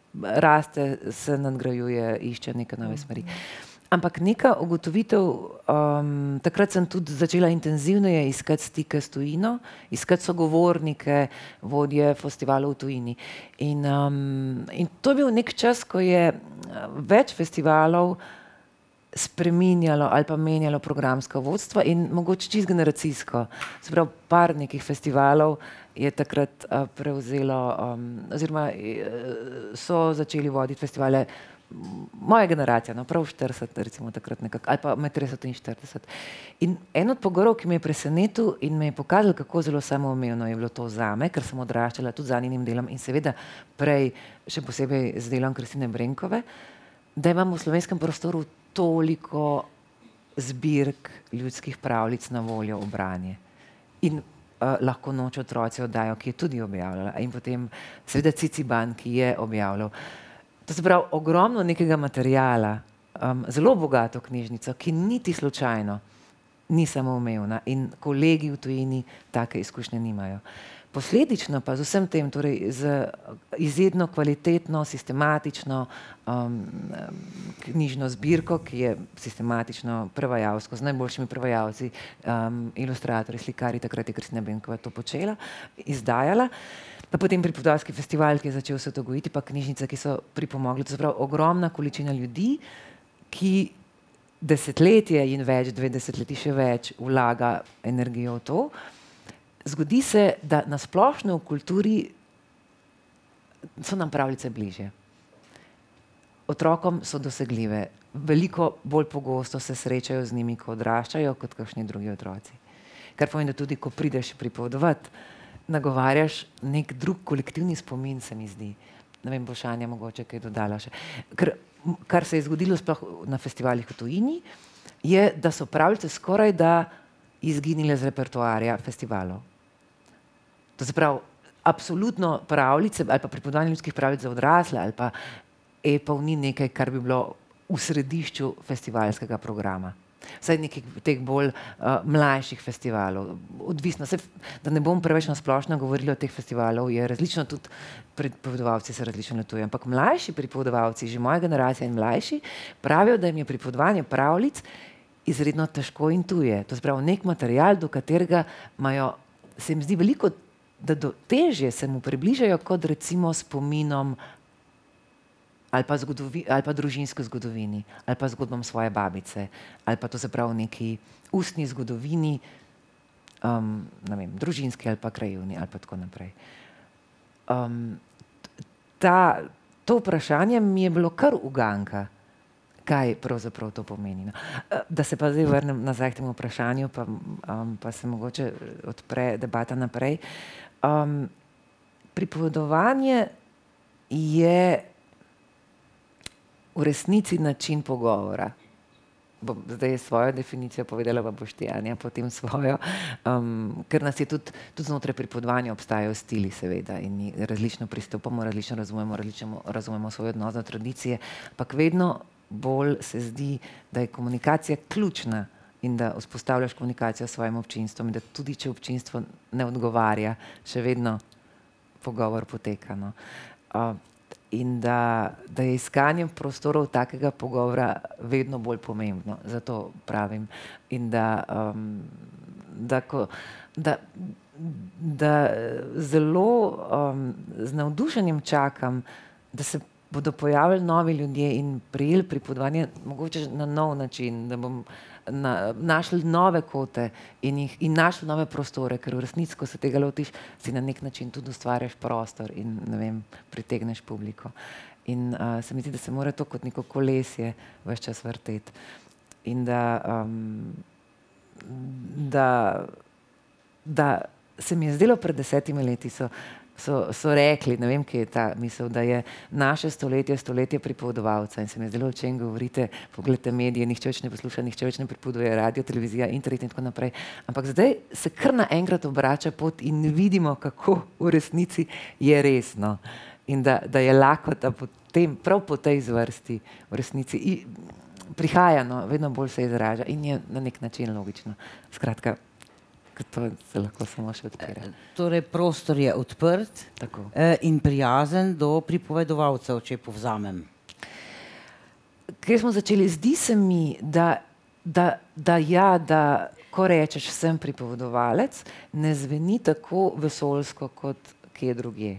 raste, se nadgrajuje, išče neke nove smeri. Ampak neka ugotovitev, takrat sem tudi začela intenzivneje iskati stike s tujino, iskati sogovornike, vodje festivalov v tujini. In to je bil nek čas, ko je več festivalov spreminjalo ali pa menjalo programska vodstva in mogoče čisto generacijsko. Se pravi, par nekih festivalov je takrat prevzelo, oziroma so začeli voditi festivale moja generacija, no, prav 40, recimo takrat nekako, ali pa med 30 in 40. In en od pogovorov, ki me je presenetil in me je pokazal, kako zelo samoumevno je bilo to zame, ker sem odraščala tudi z njenim delom in seveda prej še posebej z delom Kristine Brenkove, da imamo v slovenskem prostoru toliko zbirk ljudskih pravljic na voljo v branje. In Lahko noč otroci oddajo, ki je tudi objavljala, in potem seveda Ciciban, ki je objavljal. To se pravi, ogromno nekega materijala, zelo bogato knjižnico, ki niti slučajno ni samoumevna in kolegi v tujini take izkušnje nimajo. Posledično pa z vsem tem, torej z izredno kvalitetno, sistematično knjižno zbirko, ki je sistematično prevajalsko, z najboljšimi prevajalci, ilustratorji, slikarji, takrat je Kristina Brenkova to počela, izdajala. Pa potem pripovedovalski festival, ki je začel se to gojiti, pa knjižnice, ki so pripomogli. To se pravi, ogromna količina ljudi, ki desetletje in več, 2 desetletji še več, vlaga energijo v to. Zgodi se, da na splošno v kulturi so nam pravljice bližje. Otrokom so dosegljive. Veliko bolj pogosto se srečajo z njimi, ko odraščajo, kot kakšni drugi otroci. Kar pomeni, da tudi, ko prideš pripovedovati, nagovarjaš nek drug kolektivni spomin, se mi zdi. Ne vem, bo Šanja mogoče kaj dodala še. Kar se je zgodilo sploh na festivalih v tujini, je, da so pravljice skoraj da izginile z repertoarja festivalov. To se pravi, absolutno pravljice ali pa pripovedovanje ljudskih pravljic za odrasle ali pa epov ni nekaj, kar bi bilo v središču festivalskega programa. Vsaj nekih teh bolj mlajših festivalov. Odvisno, da ne bom preveč na splošno govorila o teh festivalov, je različno, tudi pripovedovalci se različno letujejo, ampak mlajši pripovedovalci, že moja generacija in mlajši, pravijo, da jim je pripovedovanje pravljic izredno težko in tuje. To se pravi, nek material, do katerega imajo, se jim zdi veliko, da težje se mu približajo kot recimo spominom ali pa družinski zgodovini, ali pa zgodbam svoje babice, ali pa to se pravi neki ustni zgodovini, ne vem, družinski ali pa krajevni, ali pa tako naprej. To vprašanje mi je bilo kar uganka, kaj pravzaprav to pomeni. No. Da se pa zdaj vrnem nazaj k temu vprašanju, pa se mogoče odpre debata naprej. Pripovedovanje je v resnici način pogovora. Bom zdaj svojo definicijo povedala, pa boš ti, Anja, potem svojo, ker nas je tudi znotraj pripovedovanja obstajajo stili, seveda, in različno pristopamo, različno razumemo svoj odnos do tradicije, ampak vedno bolj se zdi, da je komunikacija ključna in da vzpostavljaš komunikacijo s svojim občinstvom in da tudi, če občinstvo ne odgovarja, še vedno pogovor poteka. No. In da je iskanje prostorov takega pogovora vedno bolj pomembno, zato pravim. In da zelo z navdušenjem čakam, da se bodo pojavili novi ljudje in prijeli pripovedovanje mogoče na nov način, da bom našli nove kote in našli nove prostore, ker v resnici, ko se tega lotiš, si na nek način tudi ustvarjaš prostor in, ne vem, pritegneš publiko. In se mi zdi, da se mora to kot neko kolesje ves čas vrteti. In da se mi je zdelo pred 10 leti so rekli, ne vem, kje je ta misel, da je naše stoletje pripovedovalca in se mi je zdelo, o čem govorite, pogledajte medije, nihče več ne posluša, nihče več ne pripoveduje, radio, televizija, internet in tako naprej. Ampak zdaj se kar naenkrat obrača pot in vidimo, kako v resnici je resno. In da je lakota prav po tej zvrsti v resnici prihaja, no, vedno bolj se izraža in je na nek način logično. Skratka, to se lahko samo še odpira. Torej, prostor je odprt in prijazen do pripovedovalcev, če povzamem. Kjer smo začeli, zdi se mi, da ko rečeš sem pripovedovalec, ne zveni tako vesoljsko kot kje drugje.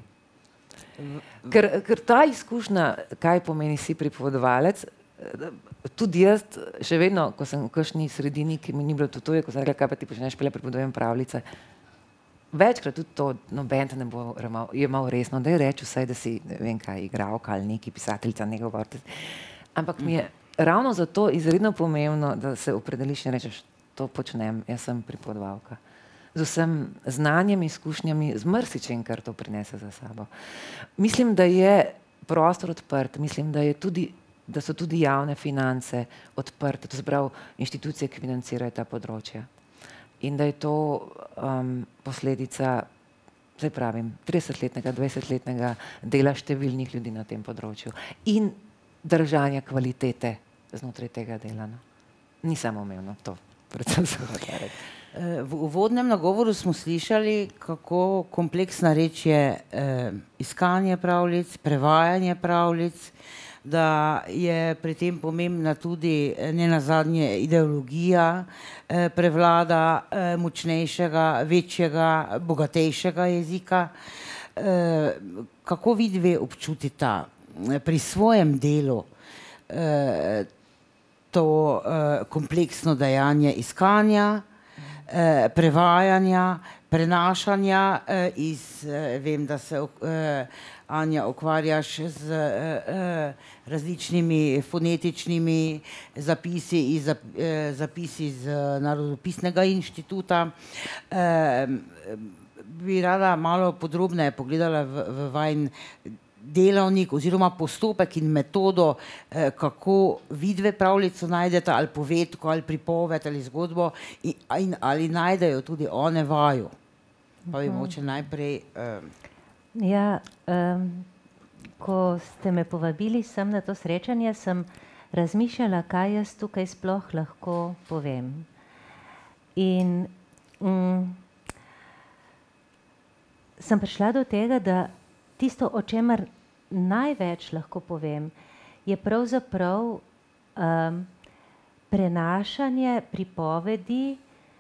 Ker ta izkušnja, kaj pomeni si pripovedovalec, tudi jaz še vedno, ko sem v kakšni sredini, ki mi ni bilo to, ko sem rekla, kaj pa ti počneš, pele pripovedujem pravljice, večkrat tudi to, noben te ne bo jemal resno, da je reči vsaj, da si, ne vem kaj, igralka ali neki pisateljica, ne govorite. Ampak mi je ravno zato izredno pomembno, da se opredeliš in rečeš, to počnem, jaz sem pripovedovalka. Z vsem znanjem, izkušnjami, z marsičem, kar to prinese za sabo. Mislim, da je prostor odprt, mislim, da so tudi javne finance odprte, to se pravi inštitucije, ki financirajo ta področja. In da je to posledica, zdaj pravim, 30-letnega, 20-letnega dela številnih ljudi na tem področju. In držanja kvalitete znotraj tega dela. Ni samoumevno to, predvsem se hoče reči. V uvodnem nagovoru smo slišali, kako kompleksna reč je iskanje pravljic, prevajanje pravljic, da je pri tem pomembna tudi nenazadnje ideologija prevlada močnejšega, večjega, bogatejšega jezika. Kako vidve občutita pri svojem delu to kompleksno dejanje iskanja, prevajanja, prenašanja vem, da se Anja ukvarjaš z različnimi fonetičnimi zapisi z Narodopisnega inštituta. Bi rada malo podrobneje pogledala v vajin delavnik oziroma postopek in metodo, kako vidve pravljico najdete, ali povedko, ali pripoved, ali zgodbo in ali najdejo tudi one vaju. Pa bi moče najprej... Ja, ko ste me povabili sem na to srečanje, sem razmišljala, kaj jaz tukaj sploh lahko povem. In sem prišla do tega, da tisto, o čemer največ lahko povem, je pravzaprav prenašanje pripovedi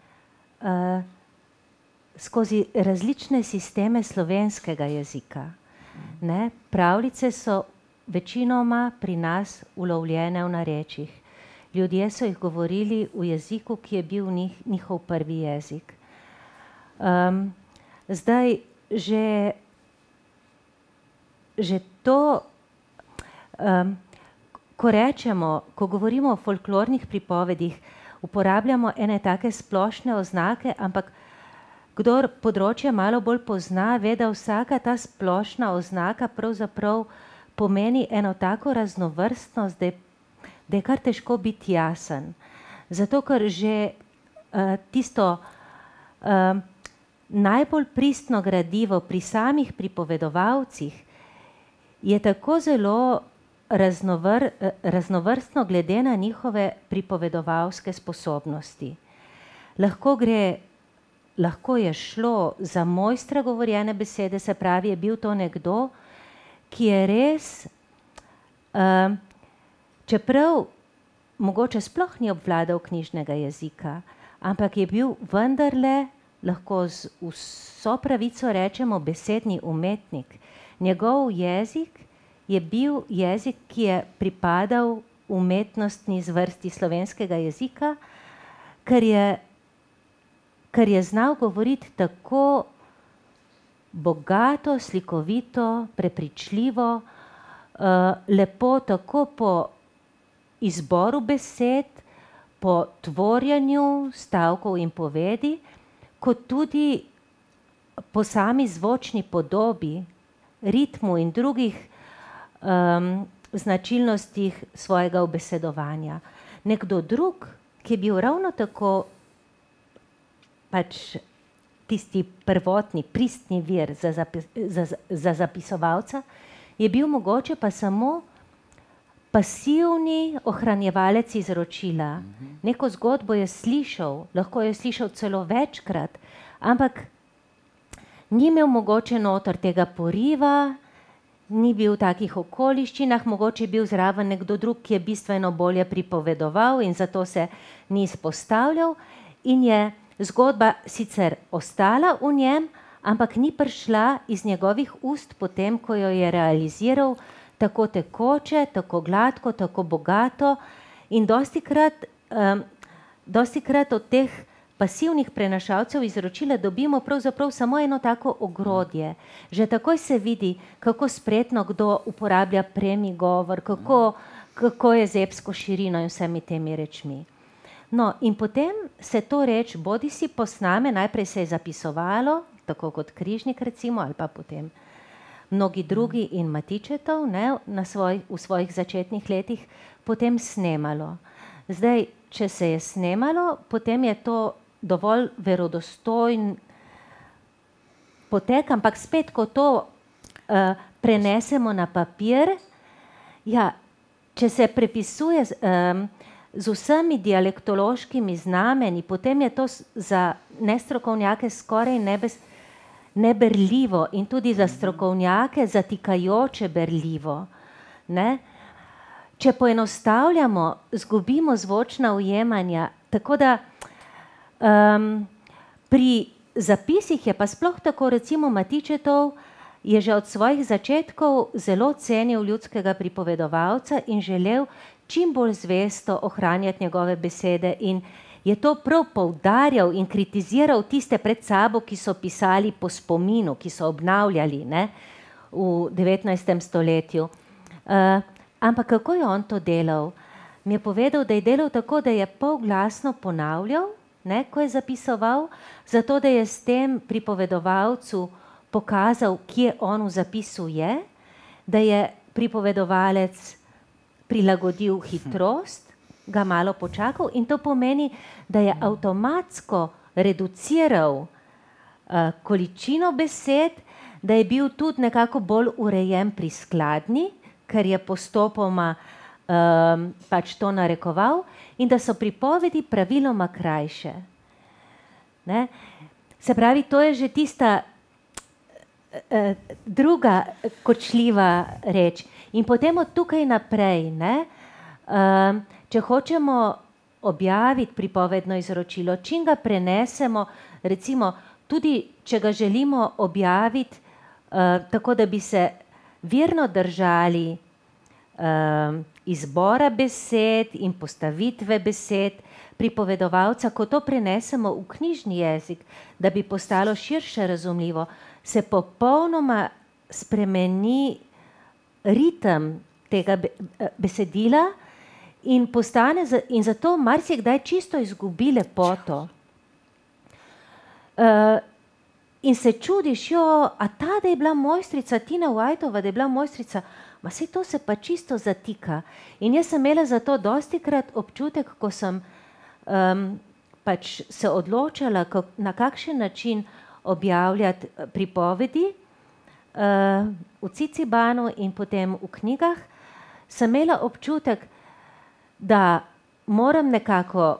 skozi različne sisteme slovenskega jezika. Ne? Pravljice so večinoma pri nas ulovljene v narečjih. Ljudje so jih govorili v jeziku, ki je bil njihov prvi jezik. Zdaj, že to, ko govorimo o folklornih pripovedih, uporabljamo ene take splošne oznake, ampak kdor področje malo bolj pozna, ve, da vsaka ta splošna oznaka pravzaprav pomeni eno tako raznovrstnost, da je kar težko biti jasen. Zato, ker že tisto najbolj pristno gradivo pri samih pripovedovalcih je tako zelo raznovrstno glede na njihove pripovedovalske sposobnosti. Lahko je šlo za mojstra govorjene besede, se pravi, je bil to nekdo, ki je res, čeprav mogoče sploh ni obvladal knjižnega jezika, ampak je bil vendarle, lahko z vso pravico rečemo, besedni umetnik. Njegov jezik je bil jezik, ki je pripadal umetnostni zvrsti slovenskega jezika, ker je znal govoriti tako bogato, slikovito, prepričljivo, lepo tako po izboru besed, po tvorjenju stavkov in povedi, kot tudi po sami zvočni podobi, ritmu in drugih značilnostih svojega ubesedovanja. Nekdo drug, ki je bil ravno tako pač tisti prvotni, pristni vir za zapisovalca, je bil mogoče pa samo pasivni ohranjevalec izročila. Neko zgodbo je slišal, lahko je slišal celo večkrat, ampak ni imel mogoče noter tega poriva, ni bil v takih okoliščinah, mogoče je bil zraven nekdo drug, ki je bistveno bolje pripovedoval in zato se ni izpostavljal in je zgodba sicer ostala v njem, ampak ni prišla iz njegovih ust potem, ko jo je realiziral tako tekoče, tako gladko, tako bogato in dostikrat od teh pasivnih prenašalcev izročila dobimo pravzaprav samo eno tako ogrodje. Že takoj se vidi, kako spretno kdo uporablja premi govor, kako je z epsko širino in vsemi temi rečmi. No, in potem se to reč bodi si posname, najprej se je zapisovalo, tako kot Križnik recimo, ali pa potem mnogi drugi in Matičetov, ne, v svojih začetnih letih, potem snemalo. Zdaj, če se je snemalo, potem je to dovolj verodostojen potek, ampak spet, ko to prenesemo na papir, ja, če se prepisuje z vsemi dialektološkimi znamenji, potem je to za nestrokovnjake skoraj neberljivo in tudi za strokovnjake zatikajoče berljivo. Ne? Če poenostavljamo, zgubimo zvočna ujemanja, tako da pri zapisih je pa sploh tako, recimo Matičetov je že od svojih začetkov zelo cenil ljudskega pripovedovalca in želel čim bolj zvesto ohranjati njegove besede in je to prav poudarjal in kritiziral tiste pred sabo, ki so pisali po spominu, ki so obnavljali, ne, v 19. stoletju. Ampak kako je on to delal? Mi je povedal, da je delal tako, da je polglasno ponavljal, ne, ko je zapisoval, zato da je s tem pripovedovalcu pokazal, kje on v zapisu je, da je pripovedovalec prilagodil hitrost, ga malo počakal in to pomeni, da je avtomatsko reduciral količino besed, da je bil tudi nekako bolj urejen pri skladnji, ker je postopoma pač to narekoval in da so pripovedi praviloma krajše. Ne? Se pravi, to je že tista druga kočljiva reč. In potem od tukaj naprej, ne, če hočemo objaviti pripovedno izročilo, čim ga prenesemo, recimo tudi, če ga želimo objaviti tako, da bi se verno držali izbora besed in postavitve besed pripovedovalca, ko to prenesemo v knjižni jezik, da bi postalo širše razumljivo, se popolnoma spremeni ritem tega besedila in postane, in zato marsikdaj čisto izgubi lepoto. In se čudiš, a ta, da je bila mojstrica, Tina Whiteova, da je bila mojstrica, ma saj to se pa čisto zatika. In jaz sem imela zato dostikrat občutek, ko sem pač se odločala, na kakšen način objavljati pripovedi v Cicibanu in potem v knjigah, sem imela občutek, da moram nekako,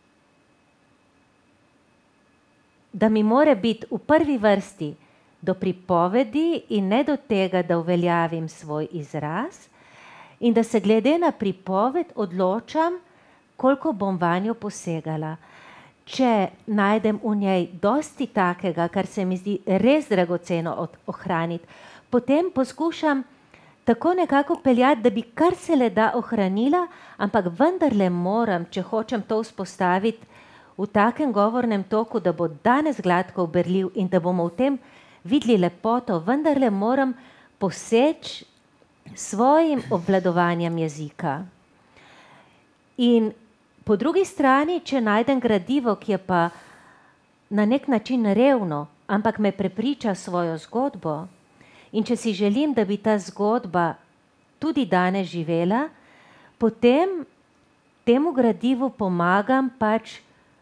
da mi mora biti v prvi vrsti do pripovedi in ne do tega, da uveljavim svoj izraz in da se glede na pripoved odločam, koliko bom vanjo posegala. Če najdem v njej dosti takega, kar se mi zdi res dragoceno ohraniti, potem poskušam tako nekako peljati, da bi kar se le da ohranila, ampak vendarle moram, če hočem to vzpostaviti v takem govornem toku, da bo danes gladko berljiv in da bomo v tem videli lepoto, vendarle moram poseči svojim obvladovanjem jezika. In po drugi strani, če najdem gradivo, ki je pa na nek način revno, ampak me prepriča svojo zgodbo, in če si želim, da bi ta zgodba tudi danes živela, potem temu gradivu pomagam pač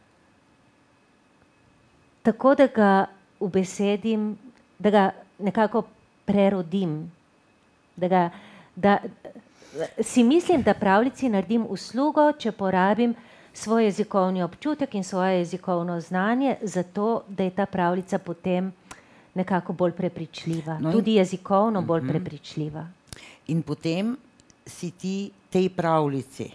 tako, da ga ubesedim, da ga nekako prerodim, si mislim, da pravljici naredim uslugo, če porabim svoj jezikovni občutek in svoje jezikovno znanje, zato da je ta pravljica potem nekako bolj prepričljiva. Tudi jezikovno bolj prepričljiva. In potem si ti tej pravljici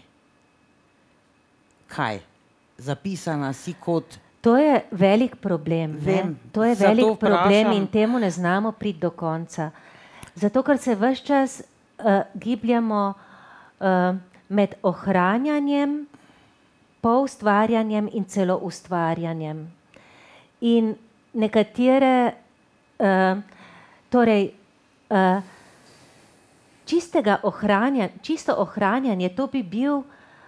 kaj? Zapisana si kot... To je velik problem. Vem, to je zato velik problem vprašam. in temu ne znamo priti do konca. Zato, ker se ves čas gibljamo med ohranjanjem, poustvarjanjem in celo ustvarjanjem. In nekatere, torej, čisto ohranjanje, to bi bil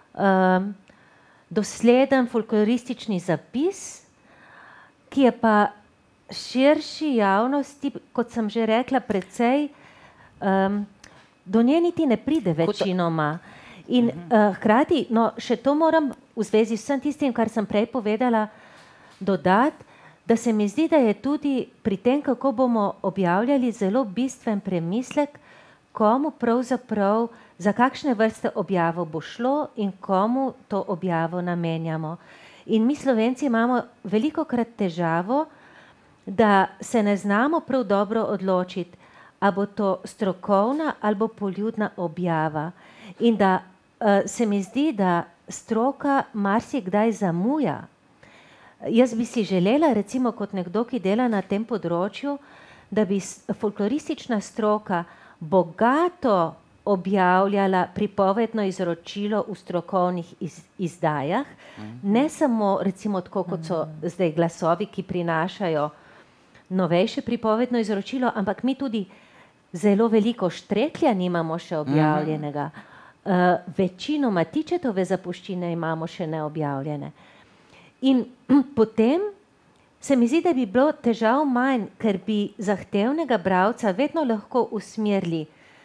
dosleden folkloristični zapis, ki je pa širši javnosti, kot sem že rekla, precej, do nje niti ne pride večinoma. In hkrati, no, še to moram v zvezi s vsem tistim, kar sem prej povedala, dodati, da se mi zdi, da je tudi pri tem, kako bomo objavljali, zelo bistven premislek, komu pravzaprav, za kakšne vrste objavo bo šlo in komu to objavo namenjamo. In mi Slovenci imamo velikokrat težavo, da se ne znamo prav dobro odločiti, a bo to strokovna ali bo poljudna objava. In da se mi zdi, da stroka marsikdaj zamuja. Jaz bi si želela, recimo kot nekdo, ki dela na tem področju, da bi folkloristična stroka bogato objavljala pripovedno izročilo v strokovnih izdajah, ne samo recimo tako, kot so zdaj glasovi, ki prinašajo novejše pripovedno izročilo, ampak mi tudi zelo veliko Štreklja nimamo še objavljenega. Večino Matičetove zapuščine imamo še neobjavljene. In potem se mi zdi, da bi bilo težav manj, ker bi zahtevnega bralca vedno lahko usmerili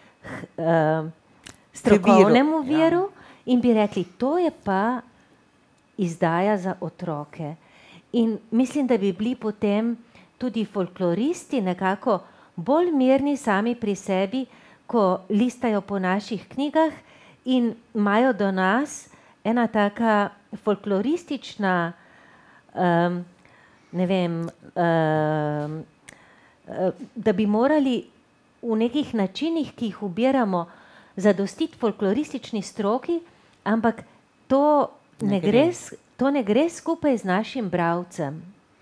strokovnemu viru in bi rekli, to je pa izdaja za otroke. In mislim, da bi bili potem tudi folkloristi nekako bolj mirni sami pri sebi, ko listajo po naših knjigah in imajo do nas ena taka folkloristična, ne vem, da bi morali v nekih načinih, ki jih ubiramo, zadostiti folkloristični stroki, ampak to ne gre skupaj z našim bralcem.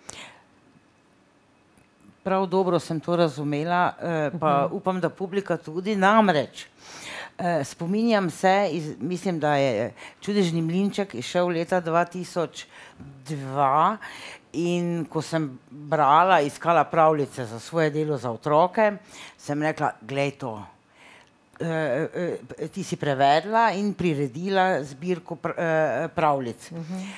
Prav dobro sem to razumela, pa upam, da publika tudi. Namreč, spominjam se, mislim, da je Čudežni mlinček izšel leta 2002 in ko sem brala, iskala pravljice za svoje delo za otroke, sem rekla, glej to, ti si prevedla in priredila zbirko pravljic.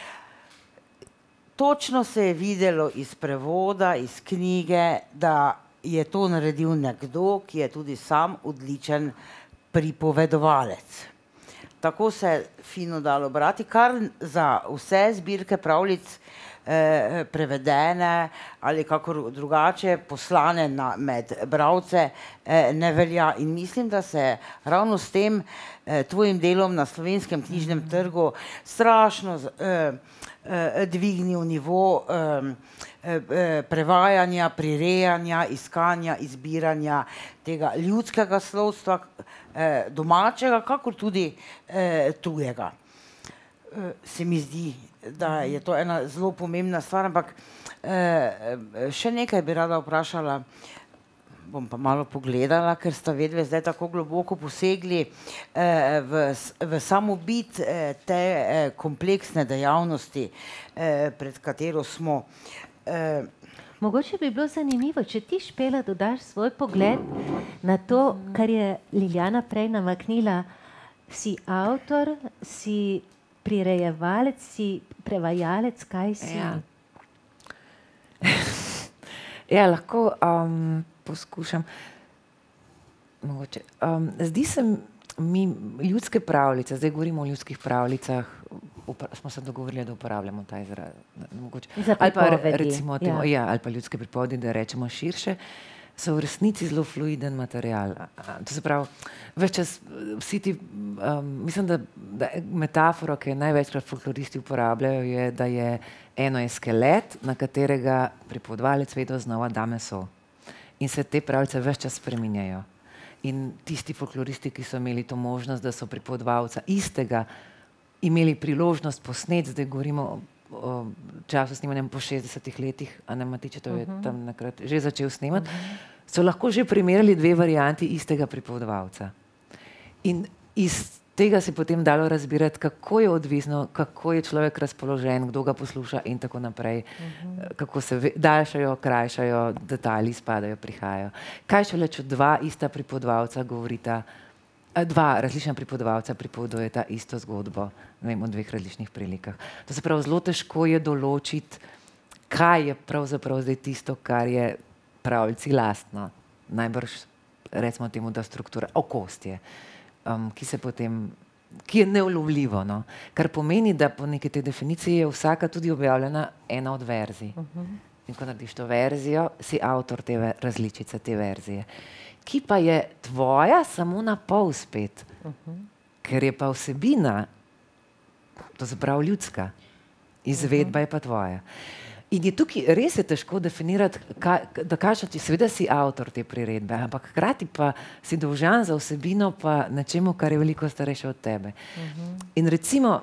Točno se je videlo iz prevoda, iz knjige, da je to naredil nekdo, ki je tudi sam odličen pripovedovalec. Tako se je fino dalo brati, kar za vse zbirke pravljic prevedene ali kakor drugače poslane med bralce ne velja. In mislim, da se ravno s tem tvojim delom na slovenskem knjižnem trgu strašno dvignil nivo prevajanja, prirejanja, iskanja, izbiranja tega ljudskega slovstva, domačega, kakor tudi tujega. Se mi zdi, da je to ena zelo pomembna stvar, ampak še nekaj bi rada vprašala, bom pa malo pogledala, ker sta vedve zdaj tako globoko posegli v samo bit te kompleksne dejavnosti, pred katero smo. Mogoče bi bilo zanimivo, če ti, Špela, dodaš svoj pogled na to, kar je Liljana prej namaknila. Si avtor, si prirejevalec, si prevajalec, kaj si? Ja, lahko poskušam. Mogoče. Zdi se mi ljudske pravljice, zdaj govorimo o ljudskih pravljicah, smo se dogovorili, da uporabljamo ta izraz. Za pripovedi. Ali pa recimo ali pa ljudske pripovedi, da rečemo širše. so v resnici zelo fluiden material. To se pravi, več čas vsi ti, mislim, da metafora, ki jo največkrat folkloristi uporabljajo, je, da eno je skelet, na katerega pripovedovalec vedno znova da meso. In se te pravljice več čas spreminjajo. In tisti folkloristi, ki so imeli to možnost, da so pripovedovalca istega imeli priložnost posneti, zdaj govorimo o času snemanja po 60 letih, a ne Matičetov je tam nakrat že začel snemati, so lahko že primerjali dve varianti istega pripovedovalca. In iz tega se potem dalo razbirati, kako je odvisno, kako je človek razpoložen, kdo ga posluša in tako naprej, kako se daljšajo, krajšajo, detajli spadajo, prihajajo. Kaj šele, če dva ista pripovedovalca govorita, dva različna pripovedovalca pripovedujeta isto zgodbo, ne vem, o dveh različnih prilikah. To se pravi, zelo težko je določiti, kaj je pravzaprav zdaj tisto, kar je pravljici lastno. Najbrž, recimo temu, da struktura, okostje, ki je neulovljivo, no? Kar pomeni, da po neki tej definiciji je vsaka tudi objavljena ena od verzij. In ko narediš to verzijo, si avtor te različice, te verzije. Ki pa je tvoja samo na pol spet, ker je pa vsebina, to se pravi ljudska, izvedba je pa tvoja. In je tukaj res je težko definirati, da kažeš, seveda si avtor te priredbe, ampak hkrati pa si dolžan za vsebino pa nečemu, kar je veliko starejše od tebe. In recimo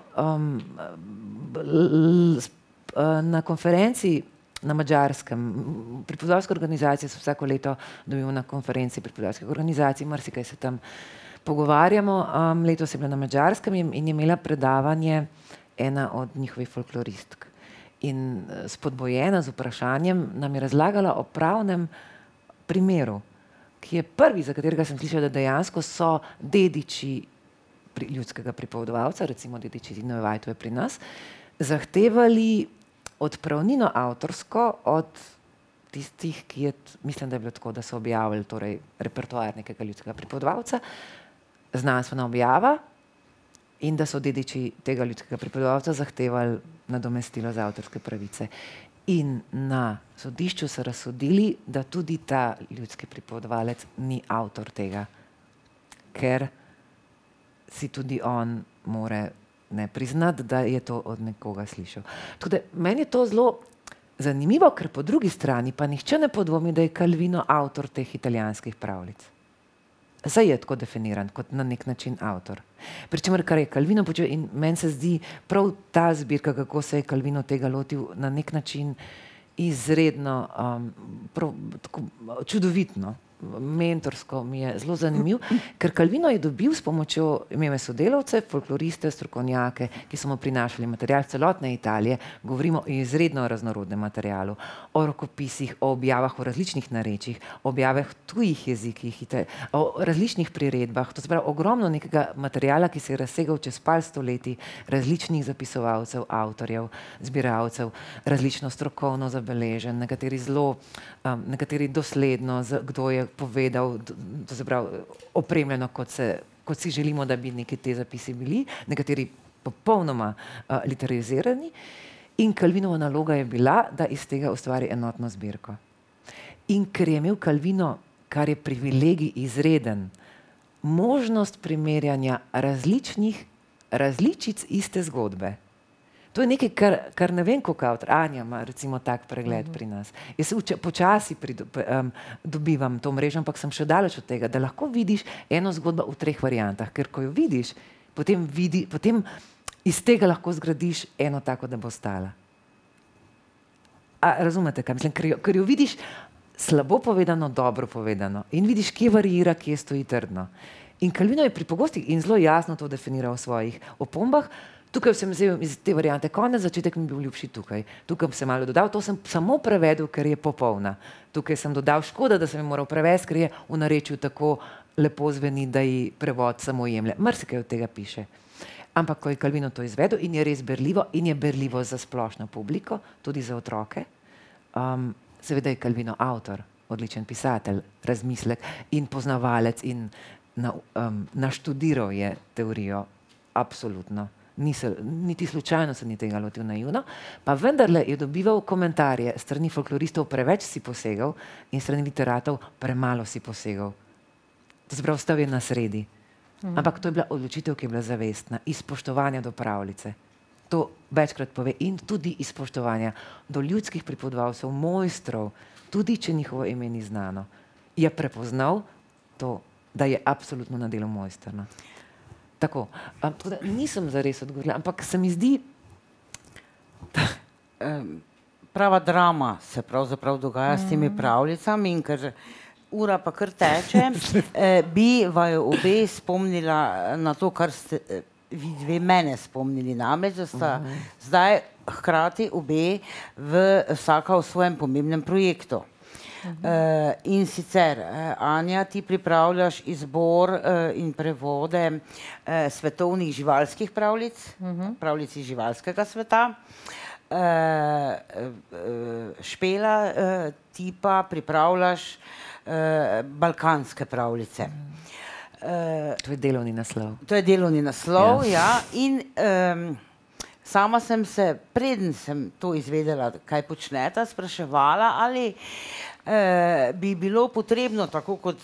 na konferenci na Madžarskem, pripovedovalske organizacije so vsako leto dobimo na konferenci pripovedovalskih organizacij, marsikaj se tam pogovarjamo. Letos je bila na Madžarskem in je imela predavanje ena od njihovih folkloristk. In spodbojena z vprašanjem nam je razlagala o pravnem primeru, ki je prvi, za katerega sem slišala, da dejansko so dediči ljudskega pripovedovalca, recimo dediči Zinove Vajtove pri nas, zahtevali odpravnino avtorsko od tistih, ki je, mislim, da je bilo tako, da so objavili torej repertoar nekega ljudskega pripovedovalca, znanstvena objava, in da so dediči tega ljudskega pripovedovalca zahtevali nadomestilo za avtorske pravice. In na sodišču so razsodili, da tudi ta ljudski pripovedovalec ni avtor tega, ker si tudi on more priznati, da je to od nekoga slišal. Tako da meni je to zelo zanimivo, ker po drugi strani pa nihče ne podvomi, da je Calvino avtor teh italijanskih pravljic. Saj je tako definiran kot na nek način avtor. Pričemer, kar je Calvino počel, in meni se zdi prav ta zbirka, kako se je Calvino tega lotil, na nek način izredno tako čudovitno, mentorsko mi je zelo zanimiv, ker Calvino je dobil s pomočjo, imel sodelavce, folkloriste, strokovnjake, ki so mu prinašali material celotne Italije, govorimo o izredno raznorodnem materialu, o rokopisih, o objavah v različnih narečjih, o objavah tujih jezikih, o različnih priredbah, to se pravi ogromno nekega materiala, ki se je razsegal čez par stoletij, različnih zapisovalcev, avtorjev, zbiralcev, različno strokovno zabeležen, nekateri zelo, nekateri dosledno, kdo je povedal, to se pravi opremljeno, kot si želimo, da bi neki te zapisi bili, nekateri popolnoma literizirani. In Calvinova naloga je bila, da iz tega ustvari enotno zbirko. In ker je imel Calvino, kar je privilegij izreden, možnost primerjanja različic iste zgodbe. To je nekaj, kar ne vem, koliko avtor. Anja ima recimo tak pregled pri nas. Jaz počasi dobivam to mrežo, ampak sem še daleč od tega, da lahko vidiš eno zgodbo v 3 variantah, ker ko jo vidiš, potem iz tega lahko zgradiš eno tako, da bo stala. A razumete, kaj mislim? Ker jo vidiš slabo povedano, dobro povedano in vidiš, kje variira, kje stoji trdno. In Calvino je pri pogostih in zelo jasno to definiral v svojih opombah. Tukaj sem vzel iz te variante konec, začetek mi bil ljubši tukaj. Tukaj sem malo dodal, to sem samo prevedel, ker je popolna. Tukaj sem dodal, škoda, da sem jo moral prevesti, ker je v narečju tako lepo zveni, da ji prevod samo jemlje. Marsikaj od tega piše. Ampak ko je Calvino to izvedel in je res berljivo, in je berljivo za splošno publiko, tudi za otroke, seveda je Calvino avtor, odličen pisatelj, razmislek in poznavalec in naštudiral je teorijo absolutno niti slučajno se ni tega lotil naivno, pa vendarle je dobival komentarje strani folkloristov, preveč si posegal, in strani literatov premalo si posegal. To se pravi, ostal je na sredi. Ampak to je bila odločitev, ki je bila zavestna, iz spoštovanja do pravljice. To večkrat pove, in tudi iz spoštovanja do ljudskih pripovedovalcev, mojstrov, tudi če njihovo ime ni znano, je prepoznal to, da je absolutno na delu mojster. Tako da nisem zares odgovorila, ampak se mi zdi... Prava drama se pravzaprav dogaja s temi pravljicami, in ker ura pa kar teče, bi vaju obe spomnila na to, kar ste vi dve mene spomnili, namreč, da sta zdaj hkrati obe vsaka v svojem pomembnem projektu. In sicer, Anja, ti pripravljaš izbor in prevode svetovnih živalskih pravljic, pravljic iz živalskega sveta. Špela, ti pa pripravljaš balkanske pravljice. To je delovni naslov. To je delovni naslov, ja. In sama sem se, preden sem to izvedela, kaj počneta, spraševala, ali bi bilo potrebno, tako kot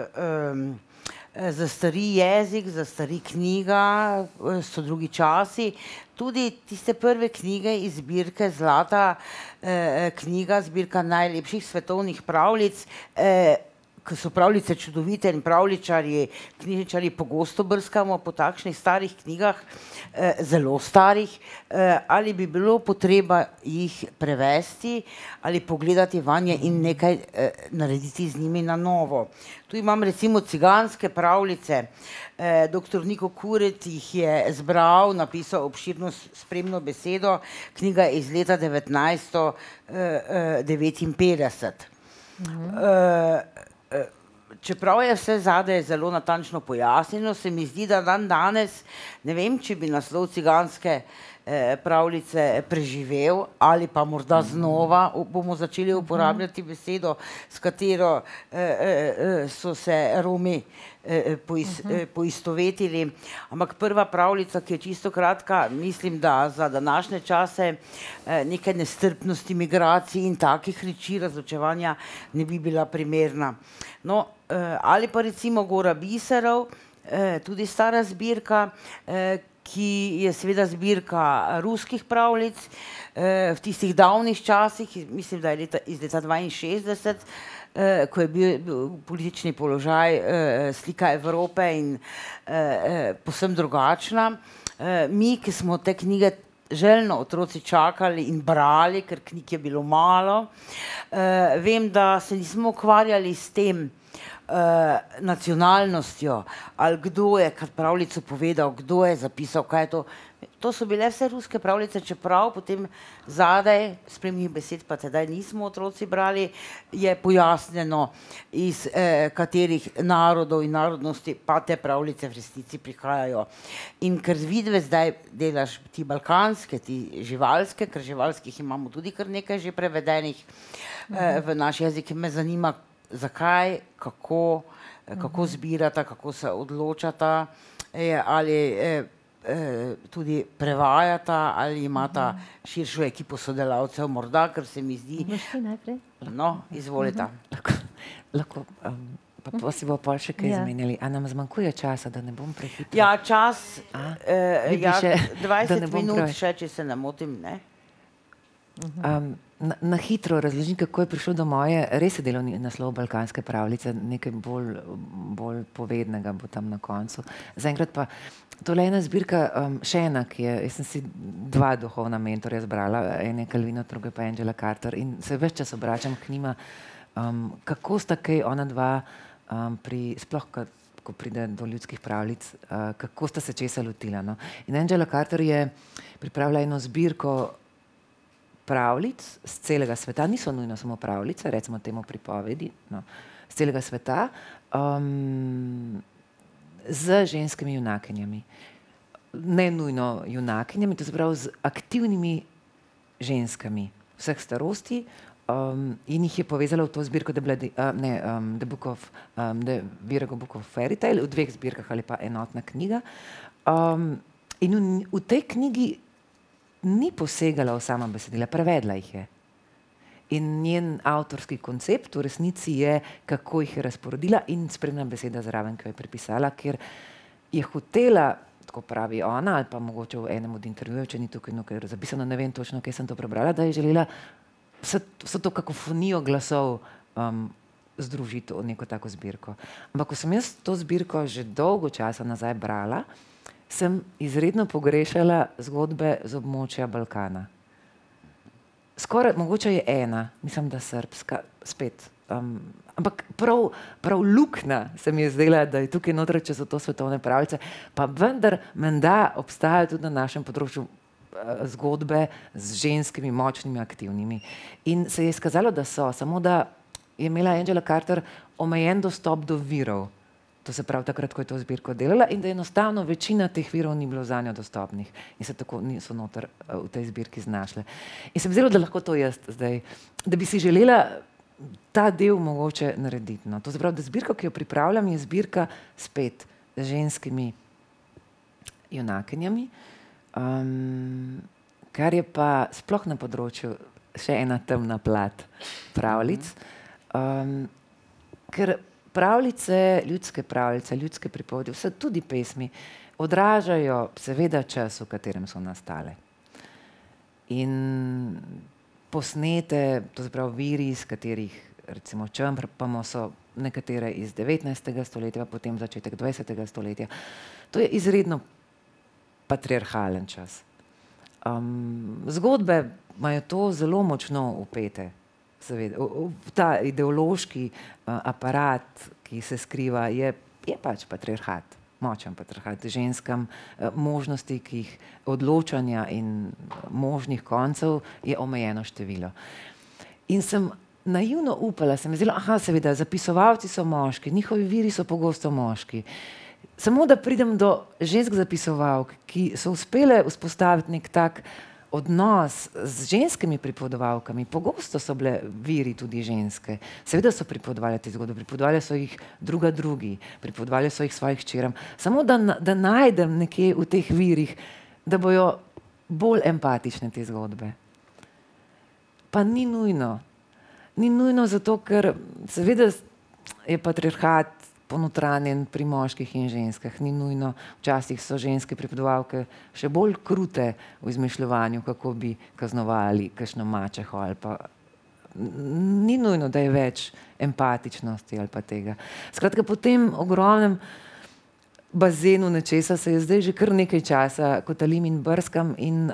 za stari jezik, za stari knjiga, so drugi časi, tudi tiste prve knjige iz zbirke Zlata knjiga, zbirka najlepših svetovnih pravljic, ki so pravljice čudovite in pravljičarji, knjižničarji pogosto brskamo po takšnih starih knjigah, zelo starih, ali bi bilo potreba jih prevesti ali pogledati vanje in nekaj narediti z njimi na novo. Tu imam recimo ciganske pravljice. Dr. Niko Kuret jih je zbral, napisal obširno spremno besedo, knjiga je iz leta 1959. Čeprav je vse zadaj zelo natančno pojasnjeno, se mi zdi, da danes, ne vem, če bi naslov ciganske pravljice preživel, ali pa morda znova bomo začeli uporabljati besedo, s katero so se Romi poistovetili. Ampak prva pravljica, ki je čisto kratka, mislim, da za današnje čase nekaj nestrpnosti, migracij in takih reči razločevanja ne bi bila primerna. No, ali pa recimo Gora biserov, tudi stara zbirka, ki je seveda zbirka ruskih pravljic, v tistih davnih časih, mislim, da je iz leta 62, ko je bil politični položaj, slika Evrope in povsem drugačna. Mi, ki smo te knjige željno otroci čakali in brali, ker knjig je bilo malo, vem, da se nismo ukvarjali s tem, nacionalnostjo, ali kdo je pravljico povedal, kdo je zapisal, kaj je to. To so bile vse ruske pravljice, čeprav potem zadaj, spremnih besed pa tedaj nismo otroci brali, je pojasnjeno, iz katerih narodov in narodnosti pa te pravljice v resnici prihajajo. In ker vidve zdaj delaš ti balkanske, ti živalske, ker živalskih imamo tudi kar nekaj že prevedenih v naš jezik, me zanima, zakaj, kako zbirata, kako se odločata, ali tudi prevajata, ali imata širšo ekipo sodelavcev, morda, ker se mi zdi... No, izvolite. Lahko, pa si bo pol še kaj zmenjali. A nam zmanjkuje časa, da ne bom prehitro? Ja, čas, 20 minut še, če se ne motim, ne? Na hitro razložim, kako je prišel do moje, res je delovni naslov balkanske pravljice, nekaj bolj povednega bo tam na koncu. Zaenkrat pa, tole je ena zbirka, še ena, ki je, jaz sem si 2 duhovna mentorja zbrala, en je Calvino, druga pa Angela Carter, in se ves čas obračam k njima, kako sta kaj ona dva, sploh ko pride do ljudskih pravljic, kako sta se česa lotila. No? In Angela Carter je pripravila eno zbirko pravljic z celega sveta, niso nujno samo pravljice, recimo temu pripovedi, no, z celega sveta, z ženskimi junakinjami. Ne nujno junakinjami, to se pravi z aktivnimi ženskami vseh starosti, in jih je povezala v to zbirko The Virago Book of Fairy Tale, v 2 zbirkah ali pa enotna knjiga. In v tej knjigi ni posegala v sama besedila, prevedla jih je. In njen avtorski koncept v resnici je, kako jih je razporedila in spremna beseda zraven, ki jo je prepisala, ker je hotela, tako pravi ona, ali pa mogoče v enem od intervjujev, če ni tukaj nekaj zapisano, ne vem točno, kje sem to prebrala, da je želela vso to kakofonijo glasov združiti v neko tako zbirko. Ampak, ko sem jaz to zbirko že dolgo časa nazaj brala, sem izredno pogrešala zgodbe z območja Balkana. Skoraj, mogoče je ena, mislim, da srbska, spet. Ampak prav luknja se mi je zdela, da je tukaj noter, če so to svetovne pravljice, pa vendar menda obstajajo tudi na našem področju zgodbe z ženskimi, močnimi, aktivnimi. In se je izkazalo, da so, samo da je imela Angela Carter omejen dostop do virov. To se pravi takrat, ko je to zbirko delala, in da enostavno večina teh virov ni bilo zanjo dostopnih in se tako niso noter v tej zbirki znašle. In se mi zdelo, da lahko to jaz zdaj, da bi si želela ta del mogoče narediti. No. To se pravi, da zbirka, ki jo pripravljam, je zbirka spet z ženskimi junakinjami, kar je pa sploh na področju še ena temna plat pravljic, ker pravljice, ljudske pripovedi, vse tudi pesmi, odražajo seveda čas, v katerem so nastale. In posnete, to se pravi viri, iz katerih recimo črpamo, so nekatere iz 19. stoletja, potem začetek 20. stoletja. To je izredno patriarhalen čas. Zgodbe imajo to zelo močno vpete. Seveda, ta ideološki aparat, ki se skriva, je pač patriarhat, močen patriarhat. Ženskam možnosti, ki jih odločanja in možnih koncev je omejeno število. In sem naivno upala, se mi zdelo, seveda, zapisovalci so moški, njihovi viri so pogosto moški. Samo da pridem do žensk zapisovalk, ki so uspele vzpostaviti nek tak odnos z ženskimi pripovedovalkami, pogosto so bile viri tudi ženske. Seveda so pripovedovale te zgodbe, pripovedovale so jih drugi, pripovedovale so jih svojih hčeram. Samo da najdem nekje v teh virih, da bojo bolj empatične te zgodbe. Pa ni nujno. Ni nujno zato, ker seveda je patriarhat ponotranjen pri moških in ženskah. Ni nujno, včasih so ženske pripovedovalke še bolj krute v izmišljevanju, kako bi kaznovali kakšno mačeho ali pa ni nujno, da je več empatičnosti ali pa tega. Skratka, po tem ogromnem bazenu nečesa se je zdaj že kar nekaj časa kotalim in brskam in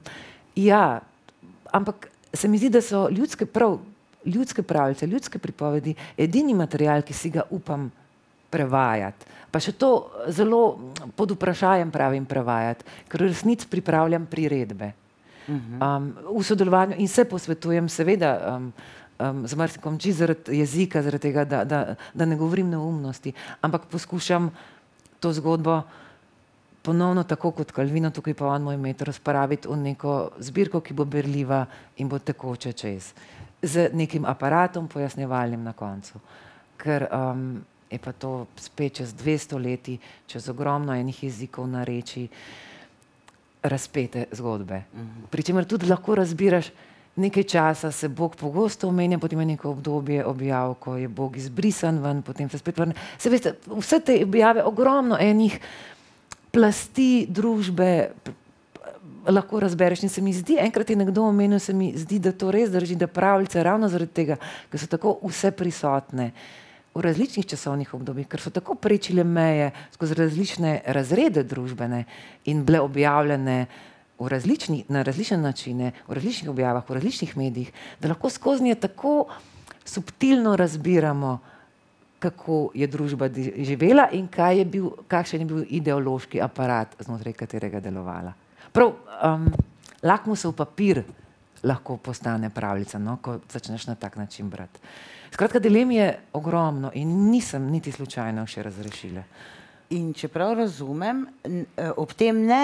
ampak se mi zdi, da so ljudske pravljice, ljudske pripovedi edini material, ki si ga upam prevajati. Pa še to zelo pod vprašajem pravim prevajati, ker v resnici pripravljam priredbe. V sodelovanju in se posvetujem seveda z marsikom zaradi jezika, zaradi tega, da ne govorim neumnosti, ampak poskušam to zgodbo ponovno tako kot Calvino, tukaj pa on moj met, razpraviti v neko zbirko, ki bo berljiva in bo tekoče čez. Z nekim aparatom pojasnjevalnim na koncu. Ker je pa to spet čez 200 leti, čez ogromno enih jezikov, narečij, razpete zgodbe. Pričemer tudi lahko razbiraš, nekaj časa se Bog pogosto omenja, potem je neko obdobje objav, ko je Bog izbrisan ven, potem se spet vrne. Se veste, vse te objave, ogromno enih plasti družbe lahko razbereš in se mi zdi, enkrat je nekdo omenil, se mi zdi, da to res drži, da pravljice ravno zaradi tega, ker so tako vse prisotne v različnih časovnih obdobjih, ker so tako prečile meje skozi različne razrede družbene in bile objavljene na različne načine, v različnih objavah, v različnih medijih, da lahko skozi nje tako subtilno razbiramo, kako je družba živela in kakšen je bil ideološki aparat, znotraj katerega delovala. Prav, lakmusov papir lahko postane pravljica, no, ko začneš na tak način brati. Skratka, dilem je ogromno in nisem niti slučajno še razrešila. In čeprav razumem, ob tem ne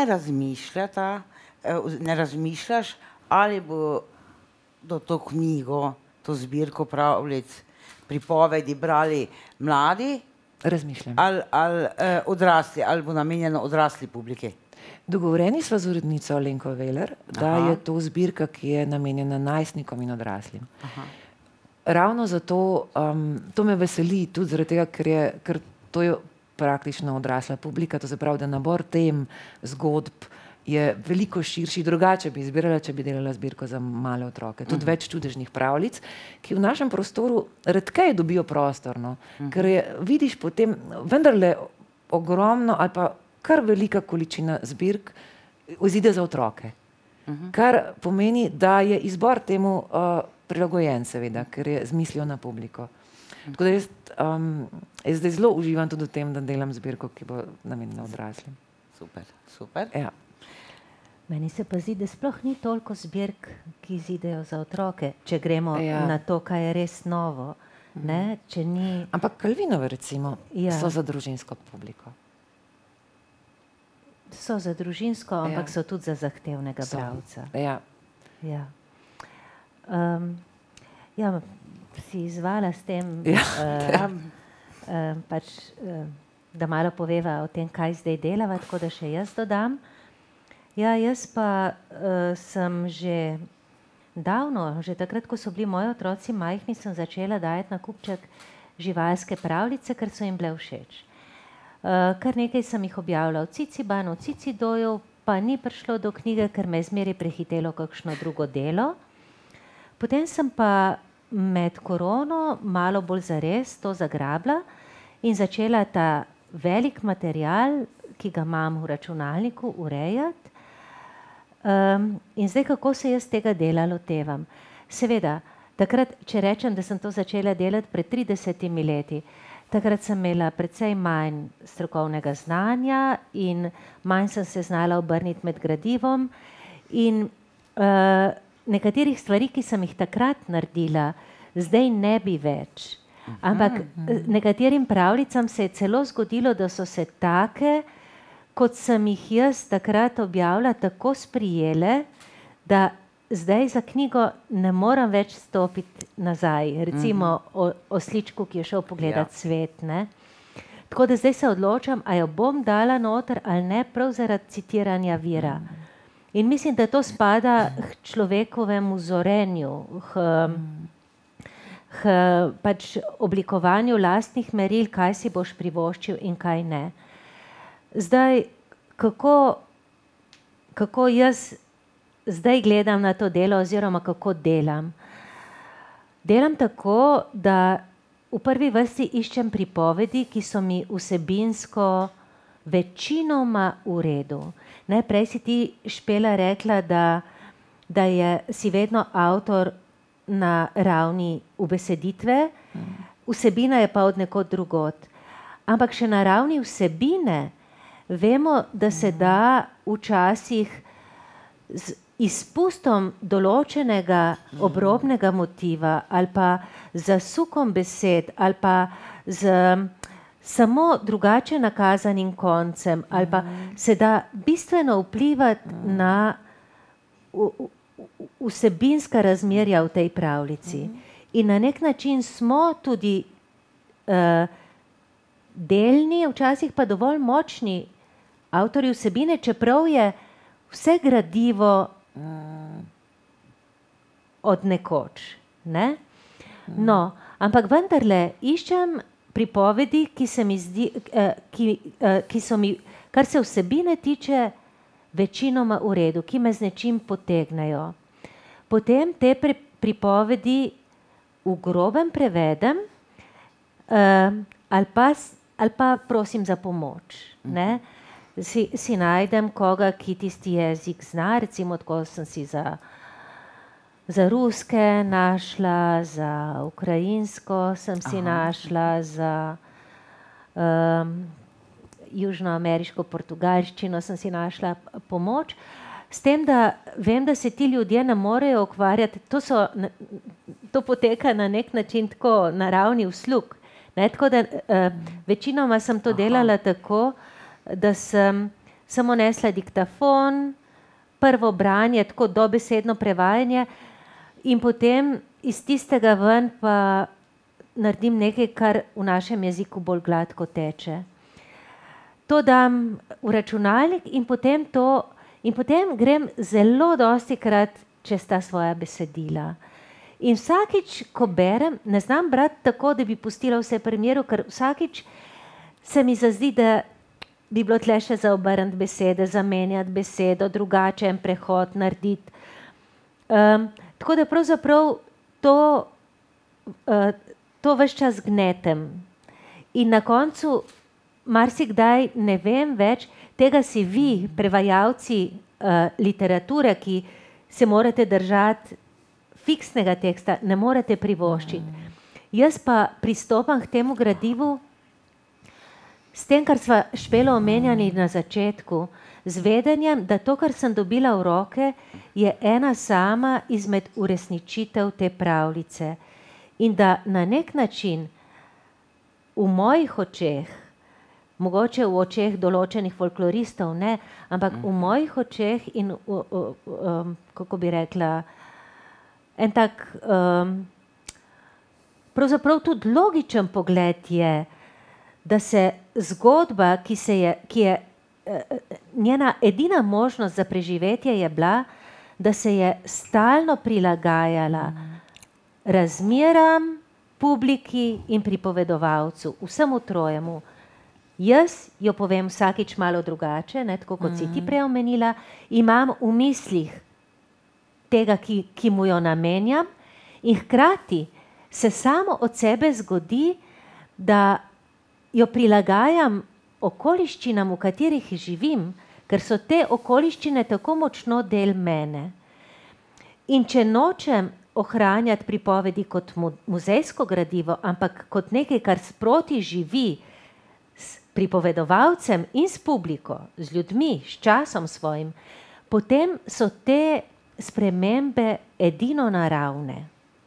razmišljaš, ali bo to knjigo, to zbirko pravljic, pripovedi brali mladi, Razmišljam. ali odrasli, ali bo namenjeno odrasli publiki. Dogovorjeni sva z urednico Alenko Veler, da je to zbirka, ki je namenjena najstnikom in odraslim. Ravno zato, to me veseli, tudi zaradi tega, ker to je praktično odrasla publika, to se pravi, da nabor tem, zgodb je veliko širši, drugače bi izbirala, če bi delala zbirko za male otroke. Tudi več čudežnih pravljic, ki v našem prostoru redkeje dobijo prostor, no? Ker vidiš potem vendarle ogromno ali pa kar velika količina zbirk izide za otroke. Kar pomeni, da je izbor temu prilagojen seveda, ker je z mislijo na publiko. Tako da jaz zdaj zelo uživam tudi v tem, da delam zbirko, ki bo namenjena odraslim. Super. Ja. Meni se pa zdi, da sploh ni toliko zbirk, ki izidejo za otroke, če gremo na to, kaj je res novo. Ne? Če ni... Ampak Calvinove recimo so za družinsko publiko. So za družinsko, ampak so tudi za zahtevnega bralca. Si izvala s tem, da malo poveva o tem, kaj zdaj delava, tako da še jaz dodam. Jaz pa sem že davno, že takrat, ko so bili moji otroci majhni, sem začela dajati na kupček živalske pravljice, ker so jim bile všeč. Kar nekaj sem jih objavila v Cicibanu, v Cicidoju, pa ni prišlo do knjige, ker me je zmeraj prehitelo kakšno drugo delo. Potem sem pa med korono malo bolj zares to zagrabila in začela ta velik material, ki ga imam v računalniku, urejati. In zdaj, kako se jaz tega dela lotevam? Seveda, takrat, če rečem, da sem to začela delati pred 30 leti, takrat sem imela precej manj strokovnega znanja in manj sem se znala obrniti med gradivom in nekaterih stvari, ki sem jih takrat naredila, zdaj ne bi več. Ampak nekaterim pravljicam se je celo zgodilo, da so se take, kot sem jih jaz takrat objavila, tako sprijele, da zdaj za knjigo ne moram več stopiti nazaj. Recimo Osličku, ki je šel pogledat svet. Ne? Tako da zdaj se odločam, a jo bom dala noter ali ne, prav zaradi citiranja vira. In mislim, da to spada k človekovemu zorenju, pač oblikovanju lastnih meril, kaj si boš privoščil in kaj ne. Zdaj, kako jaz zdaj gledam na to delo oziroma kako delam? Delam tako, da v prvi vrsti iščem pripovedi, ki so mi vsebinsko večinoma v redu. Prej si ti, Špela, rekla, da si vedno avtor na ravni ubeseditve, vsebina je pa od nekod drugod. Ampak še na ravni vsebine vemo, da se da včasih z izpustom določenega obrobnega motiva ali pa zasukom besed ali pa z samo drugače nakazanim koncem ali pa se da bistveno vplivati na vsebinska razmerja v tej pravljici. In na nek način smo tudi delni, včasih pa dovolj močni avtorji vsebine, čeprav je vse gradivo od nekoč. Ne? No, ampak vendarle iščem pripovedi, ki se mi zdi, ki so mi, kar se vsebine tiče, večinoma v redu, ki me z nečim potegnejo. Potem te pripovedi v grobem prevedem ali pa prosim za pomoč. Ne? Si najdem koga, ki tisti jezik zna, recimo tako sem si za ruske našla, za ukrajinsko sem si našla, za južnoameriško portugalščino sem si našla pomoč. S tem, da vem, da se ti ljudje ne morejo ukvarjati, to poteka na nek način tako na ravni uslug. Ne, tako da večinoma sem to delala tako, da sem samo nesla diktafon, prvo branje, tako dobesedno prevajanje in potem iz tistega ven pa naredim nekaj, kar v našem jeziku bolj gladko teče. to dam v računalnik in potem grem zelo dostikrat čez ta svoja besedila. In vsakič, ko berem, ne znam brati tako, da bi pustila vse pri miru, ker vsakič se mi zazdi, da bi bilo tle še zaobrniti besede, zamenjati besedo, drugačen prehod narediti. Tako da pravzaprav to ves čas gnetem. In na koncu marsikdaj ne vem več, tega si vi, prevajalci literature, ki se morate držati fiksnega teksta, ne morete privoščiti. Jaz pa pristopam k temu gradivu s tem, kar sva Špelo omenjali na začetku, z vedenjem, da to, kar sem dobila v roke, je ena sama izmed uresničitev te pravljice. In da na nek način v mojih očeh, mogoče v očeh določenih folkloristov, ne, ampak v mojih očeh in kako bi rekla, en tak pravzaprav tudi logičen pogled je, da se zgodba, ki je njena edina možnost za preživetje je bila, da se je stalno prilagajala razmeram, publiki in pripovedovalcu, vsemu trojemu. Jaz jo povem vsakič malo drugače, ne, tako kot si ti prej omenila, imam v mislih tega, ki mu jo namenjam, in hkrati se samo od sebe zgodi, da jo prilagajam okoliščinam, v katerih živim, ker so te okoliščine tako močno del mene. In če nočem ohranjati pripovedi kot muzejsko gradivo, ampak kot nekaj, kar sproti živi s pripovedovalcem in s publiko, z ljudmi, s časom svojim, potem so te spremembe edino naravne.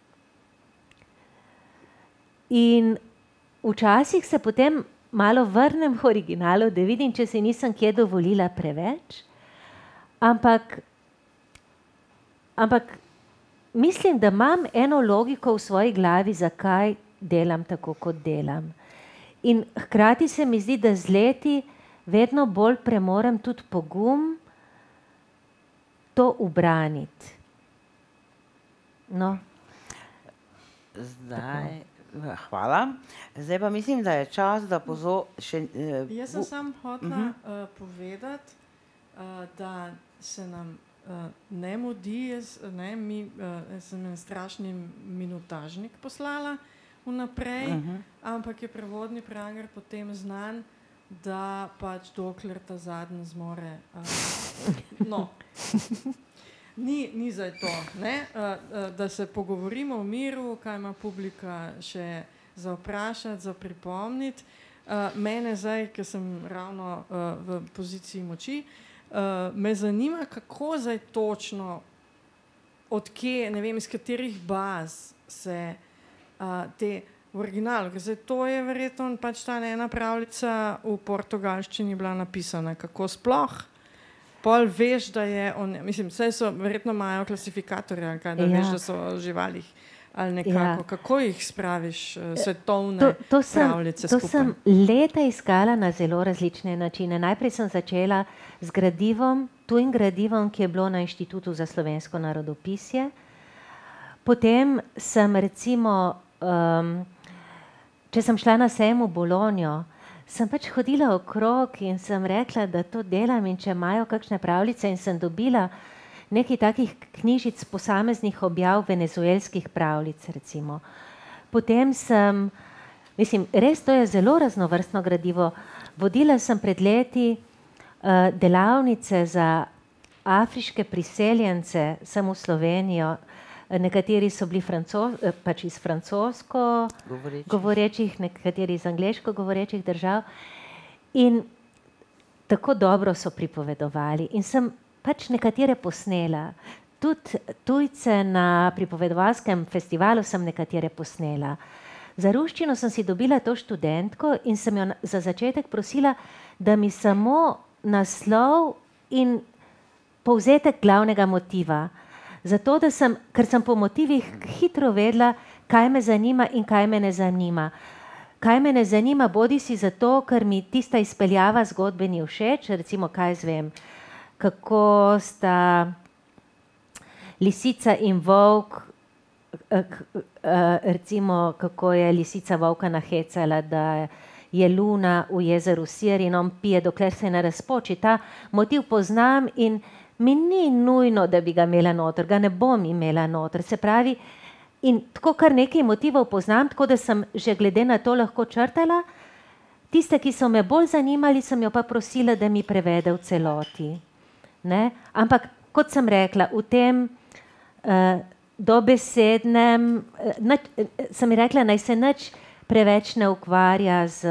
In včasih se potem malo vrnem v originalu, da vidim, če si nisem kje dovolila preveč, ampak mislim, da imam eno logiko v svoji glavi, zakaj delam tako, kot delam. In hkrati se mi zdi, da z leti vedno bolj premorem tudi pogum to ubraniti. No. Hvala. Zdaj pa mislim, da je čas, da Jaz sem samo hotela povedati, da se nam ne mudi, jaz sem en strašni minutažnik poslala vnaprej, ampak je prevodni pranger potem znan, da pač dokler ta zadnji zmore. Ni zdaj to, ne? Da se pogovorimo v miru, kaj ima publika še za vprašati, za pripomniti. Mene zdaj, ker sem ravno v poziciji moči, me zanima, kako zdaj točno, od kje, ne vem, iz katerih baz se te v originalu, ker zdaj to je verjetno pač ta ena pravljica v portugalščini bila napisana, kako sploh pol veš, da je mislim, vse so, verjetno imajo klasifikatorje, ali kaj, da veš, da so o živalih ali nekako, kako jih spraviš svetovne pravljice skupaj? To sem leta iskala na zelo različne načine. Najprej sem začela z gradivom, tujim gradivom, ki je bilo na Inštitutu za slovensko narodopisje. Potem sem recimo, če sem šla na sejem v Bologno, sem pač hodila okrog in sem rekla, da to delam in če imajo kakšne pravljice, in sem dobila nekaj takih knjižic posameznih objav venezuelskih pravljic, recimo. Potem sem, mislim, res to je zelo raznovrstno gradivo. Vodila sem pred leti delavnice za afriške priseljence sem v Slovenijo. Nekateri so bili pač iz francosko govorečih, nekateri iz angleško govorečih držav. In tako dobro so pripovedovali. In sem pač nekatere posnela. Tudi tujce na pripovedovalskem festivalu sem nekatere posnela. Za ruščino sem si dobila to študentko in sem jo za začetek prosila, da mi samo naslov in povzetek glavnega motiva. Zato, ker sem po motivih hitro vedela, kaj me zanima in kaj me ne zanima. kaj me ne zanima, bodi si zato, ker mi tista izpeljava zgodbe ni všeč, recimo, kaj zvem, kako sta lisica in volk, recimo, kako je lisica volka nahecala, da je luna v jezeru sir in on pije, dokler se ne razpoči. Ta motiv poznam in mi ni nujno, da bi ga imela noter, ga ne bom imela noter. Se pravi, in tako kar nekaj motivov poznam, tako da sem že glede na to lahko črtala. Tiste, ki so me bolj zanimali, sem jo pa prosila, da mi prevede v celoti. Ne? Ampak, kot sem rekla, v tem dobesednem, sem ji rekla, naj se nič preveč ne ukvarja z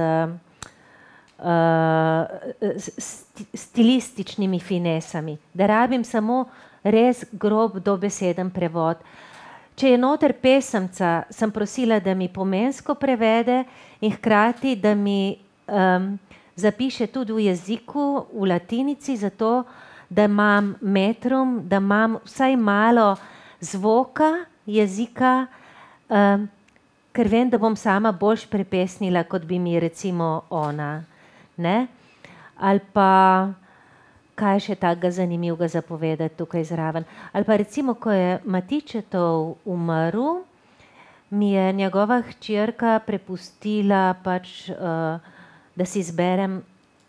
stilističnimi finesami, da rabim samo res grob dobeseden prevod. Če je noter pesemca, sem prosila, da mi pomensko prevede in hkrati, da mi zapiše tudi v jeziku, v latinici, zato da imam metrum, da imam vsaj malo zvoka jezika, ker vem, da bom sama boljš prepesnila, kot bi mi recimo ona. Ne? Ali pa, kaj še takega zanimivega zapovedati tukaj zraven. Ali pa recimo, ko je Matičetov umrl, mi je njegova hčerka prepustila pač, da si izberem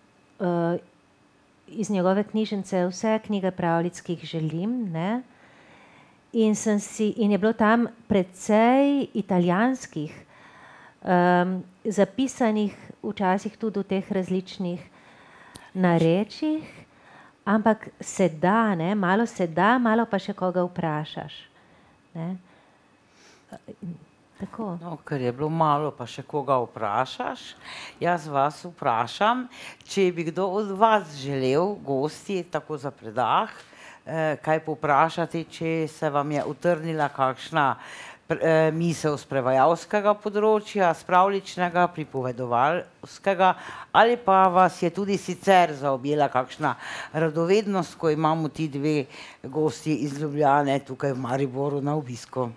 iz njegove knjižnice vse knjige pravljic, ki jih želim, ne? In je bilo tam precej italijanskih, zapisanih včasih tudi v teh različnih narečjih, ampak se da, ne? Malo se da, malo pa še koga vprašaš. Ne? Tako. No, ker je bilo malo, pa še koga vprašaš. Jaz vas vprašam, če bi kdo od vas želel gosti tako za predah, kaj povprašati, če se vam je utrnila kakšna misel z prevajalskega področja, s pravljičnega, pripovedovalskega, ali pa vas je tudi sicer zaobjela kakšna radovednost, ko imamo ti dve gosti iz Ljubljane tukaj v Mariboru na obisku.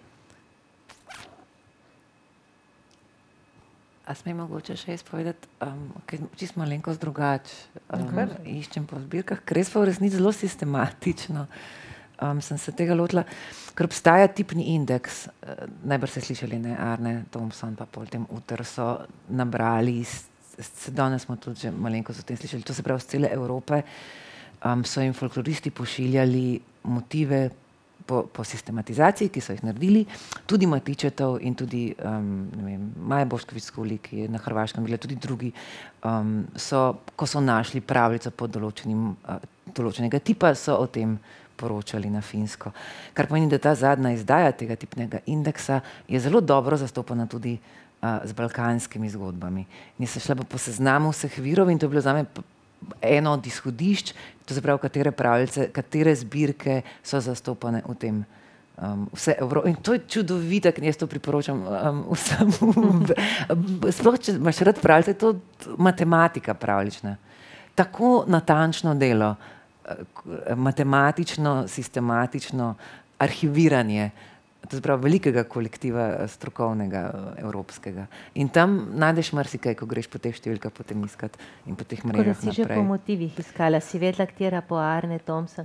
A smem mogoče še izpovedati, ker čisto malenkost drugače iščem po zbirkah, ker res pa v resnici zelo sistematično sem se tega lotila, ker obstaja tipni indeks, najbrž ste slišali, ne, Arne Thompson pa pol tem Uter so nabrali, danes smo tudi že malenkost o tem slišali, to se pravi z cele Evrope, so jim folkloristi pošiljali motive po sistematizaciji, ki so jih naredili, tudi Matičetov in tudi Maja Bošković-Skuli, ki je na Hrvaškem bila, tudi drugi, ko so našli pravljico pod določenega tipa, so o tem poročali na Finsko. Kar pomeni, da ta zadnja izdaja tega tipnega indeksa je zelo dobro zastopana tudi z balkanskimi zgodbami. In sem šla po seznamu vseh virov in to je bilo zame eno od izhodišč, to se pravi, katere pravljice, katere zbirke so zastopane v tem vse Evrope. In to je čudovita, ker jaz to priporočam vsem. Sploh, če imaš rad pravljice, je to matematika pravljična. Tako natančno delo, matematično, sistematično arhiviranje, to se pravi velikega kolektiva strokovnega, evropskega. In tam najdeš marsikaj, ko greš po teh številkah potem iskat in po teh mrežah naprej. Ko si že po motivih iskala, si vedela, katera po Arne Thompson?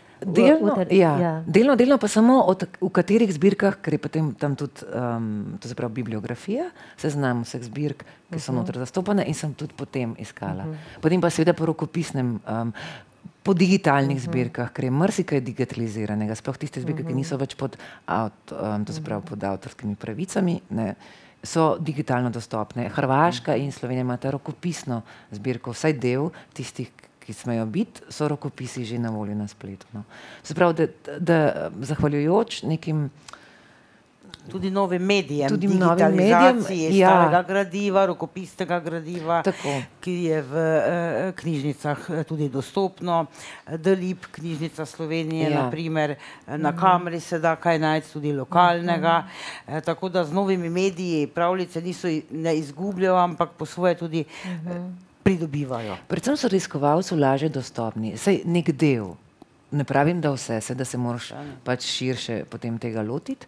Delno pa samo v katerih zbirkah, ker je potem tam tudi, to se pravi bibliografija, seznam vseh zbirk, ki so noter zastopane in sem tudi potem iskala. Potem pa seveda po rokopisnem, po digitalnih zbirkah, ker je marsikaj digitaliziranega, sploh tiste zbirke, ki niso več pod avtorskimi pravicami, ne, so digitalno dostopne. Hrvaška in Slovenija imata rokopisno zbirko, vsaj del tistih, ki smejo biti, so rokopisi že na voljo na spletu. No. Se pravi, da zahvaljujoč nekim tudi novim medijem, digitalizaciji starega gradiva, rokopisnega gradiva, ki je v knjižnicah tudi dostopno. Delib, knjižnica Slovenije, na primer, na Kamri se da kaj najti tudi lokalnega. Tako da z novimi mediji pravljice ne izgubljajo, ampak po svoje tudi pridobivajo. Predvsem so raziskovalcu lažje dostopni, saj nek del, ne pravim, da vse, da se moraš pač širše potem tega lotiti,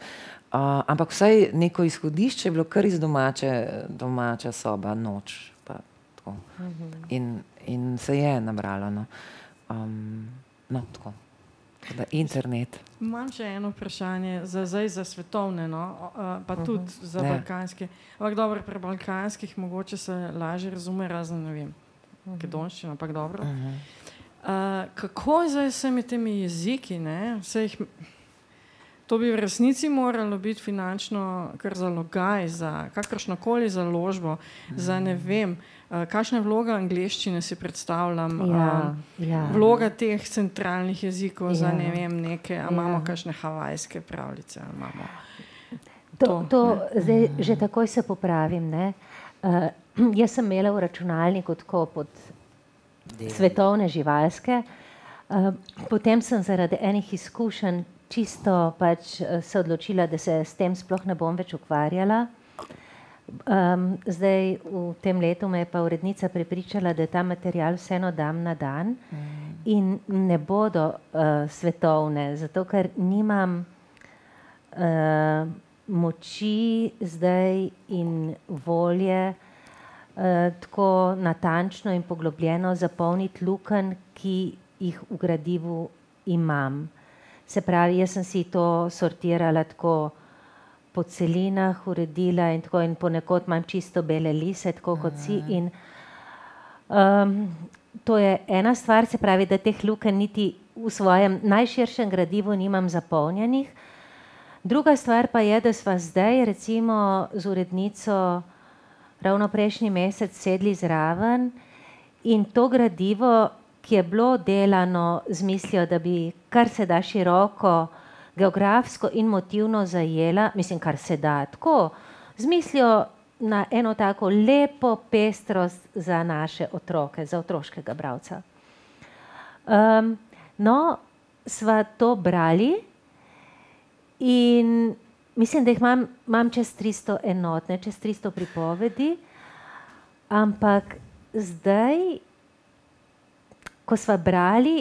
Ampak vsaj neko izhodišče je bilo kar iz domača soba, noč. Pa, tako. In se je nabralo. No, tako. Da, internet. Imam še eno vprašanje za svetovne, no, pa tudi za balkanske. Ampak dobro, pri balkanskih mogoče se lažje razume, razen, ne vem, makedonščina, ampak dobro. Kako zdaj s temi jeziki, ne? To bi v resnici moralo biti finančno kar zalogaj za kakršnokoli založbo, za ne vem, kakšna je vloga angleščine, si predstavljam, vloga teh centralnih jezikov za ne vem neke, a imamo kakšne havajske pravljice, ali imamo zdaj, že takoj se popravim, ne. Jaz sem imela v računalniku tako pod svetovne živalske, potem sem zaradi enih izkušenj čisto pač se odločila, da se s tem sploh ne bom več ukvarjala. Zdaj v tem letu me je pa urednica prepričala, da ta material vseeno dam na dan in ne bodo svetovne, zato ker nimam moči zdaj in volje tako natančno in poglobljeno zapolniti lukenj, ki jih v gradivu imam. Se pravi, jaz sem si to sortirala tako po celinah, uredila in tako, in ponekod imam čisto bele lise, tako kot si. In to je ena stvar, se pravi, da teh lukenj niti v svojem najširšem gradivu nimam zapolnjenih. Druga stvar pa je, da sva zdaj recimo z urednico ravno prejšnji mesec sedli zraven in to gradivo, ki je bilo delano z mislijo, da bi kar se da široko, geografsko in motivno zajela, mislim, kar se da tako, z mislijo na eno tako lepo pestrost za naše otroke, za otroškega bralca. No, sva to brali in mislim, da jih imam čez 300 enot, ne, čez 300 pripovedi, ampak zdaj, ko sva brali,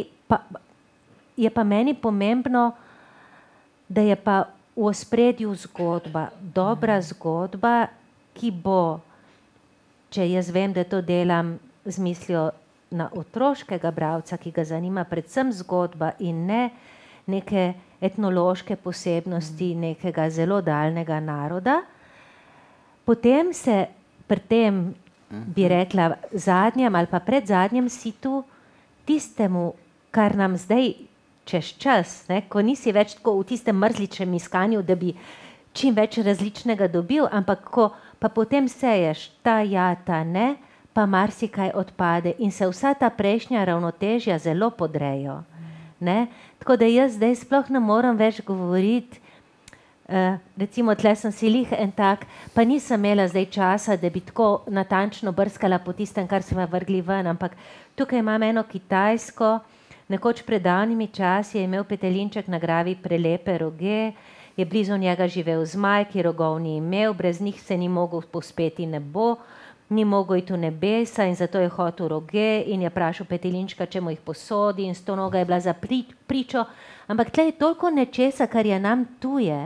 je pa meni pomembno, da je pa v ospredju zgodba, dobra zgodba, ki bo, če jaz vem, da to delam z mislijo na otroškega bralca, ki ga zanima predvsem zgodba in ne neke etnološke posebnosti nekega zelo daljnega naroda, potem se pri tem, bi rekla, zadnjem ali pa predzadnjem situ, tistemu, kar nam zdaj čez čas, ne, ko nisi več tako v tistem mrzličem iskanju, da bi čim več različnega dobil, ampak ko pa potem seješ ta ja, ta ne, pa marsikaj odpade in se vsa ta prejšnja ravnotežja zelo podrejo. Ne? Tako da jaz zdaj sploh ne morem več govoriti, recimo tle sem si lih en tak, pa nisem imela zdaj časa, da bi tako natančno brskala po tistem, kar smo vrgli ven, ampak tukaj imam eno kitajsko, nekoč pred davnimi časi je imel petelinček na glavi prelepe roge, je blizu njega živel zmaj, ki rogov ni imel, brez njih se ni mogel povzpeti nebo, ni mogel iti v nebesa in zato je hotel roge in je vprašal petelinčka, če mu jih posodi in 100 noga je bila za pričo, ampak tle je toliko nečesa, kar je nam tuje,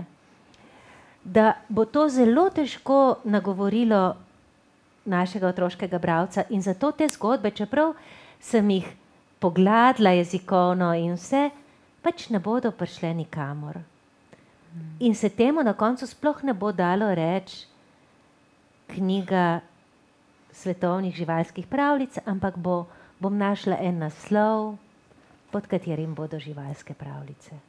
da bo to zelo težko nagovorilo našega otroškega bralca in zato te zgodbe, čeprav sem jih pogladla jezikovno in vse, pač ne bodo prišle nikamor. In se temu na koncu sploh ne bo dalo reči knjiga svetovnih živalskih pravljic, ampak bom našla en naslov, pod katerim bodo živalske pravljice.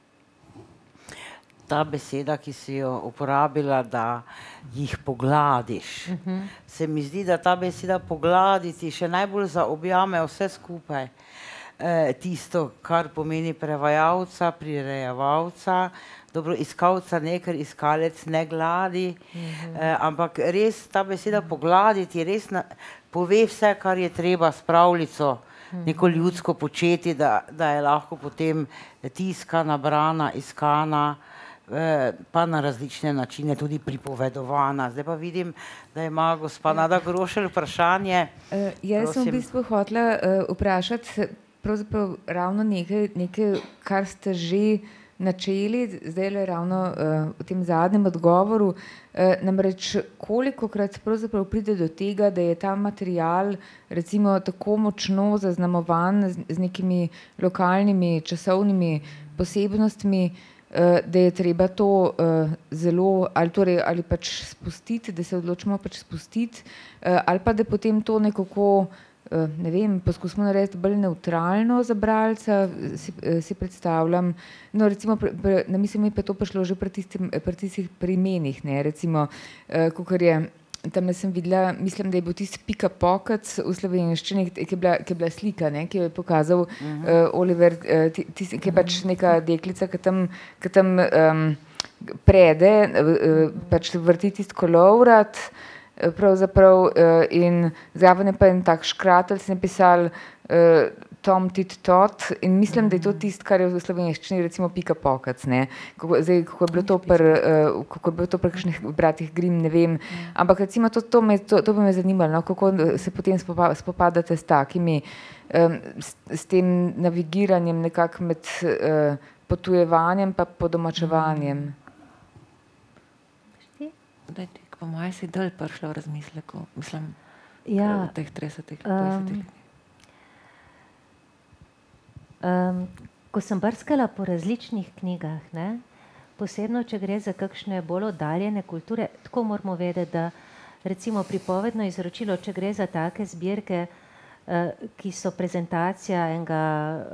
Ta beseda, ki si jo uporabila, da jih pogladiš. Se mi zdi, da ta beseda pogladiti še najbolj zaobjame vse skupaj. Tisto, kar pomeni prevajalca, prirejevalca, dobro, iskalca ne, ker iskalec ne gladi, ampak res ta beseda pogladiti res pove vse, kar je treba s pravljico neko ljudsko početi, da je lahko potem tiskana, brana, iskana, pa na različne načine tudi pripovedovana. Zdaj pa vidim, da ima gospa Nada Grošelj vprašanje. Jaz sem v bistvu hotela vprašati pravzaprav ravno nekaj, kar ste že načeli, zdaj ravno v tem zadnjem odgovoru, namreč kolikokrat pravzaprav pride do tega, da je ta material recimo tako močno zaznamovan z nekimi lokalnimi časovnimi posebnostmi, da je treba to zelo, ali pač spustiti, da se odločimo pač spustiti, ali pa da potem to nekako, ne vem, poskusimo narediti bolj nevtralno za bralca, si predstavljam. No, recimo, na misel mi pa to prišlo že pri tistih primenih, ne, recimo, kakor je, tamle sem videla, mislim, da je bil tisti Pika Pocket v slovenščini, ki je bila slika, ne, ki jo je pokazal Oliver, ki je pač neka deklica, ki tam prede, pač vrti tisti kolovrat, pravzaprav, in zraven je pa en tak škratelj, sem napisal Tom Tit Tot, in mislim, da je to tisto, kar je v slovenščini recimo Pika Pocket, ne. Kako je bilo to pri kakšnih bratih Grimm, ne vem, ampak recimo to bi me zanimalo, no, kako se potem spopadate s takimi, s tem navigiranjem nekako med potujevanjem pa podomačevanjem. Po mojem si dal prišlo v razmisleku, mislim, Ja. v teh 30 letih. Ko sem brskala po različnih knjigah, ne, posebno, če gre za kakšne bolj oddaljene kulture, tako moramo vedeti, da recimo pripovedno izročilo, če gre za take zbirke, ki so prezentacija enega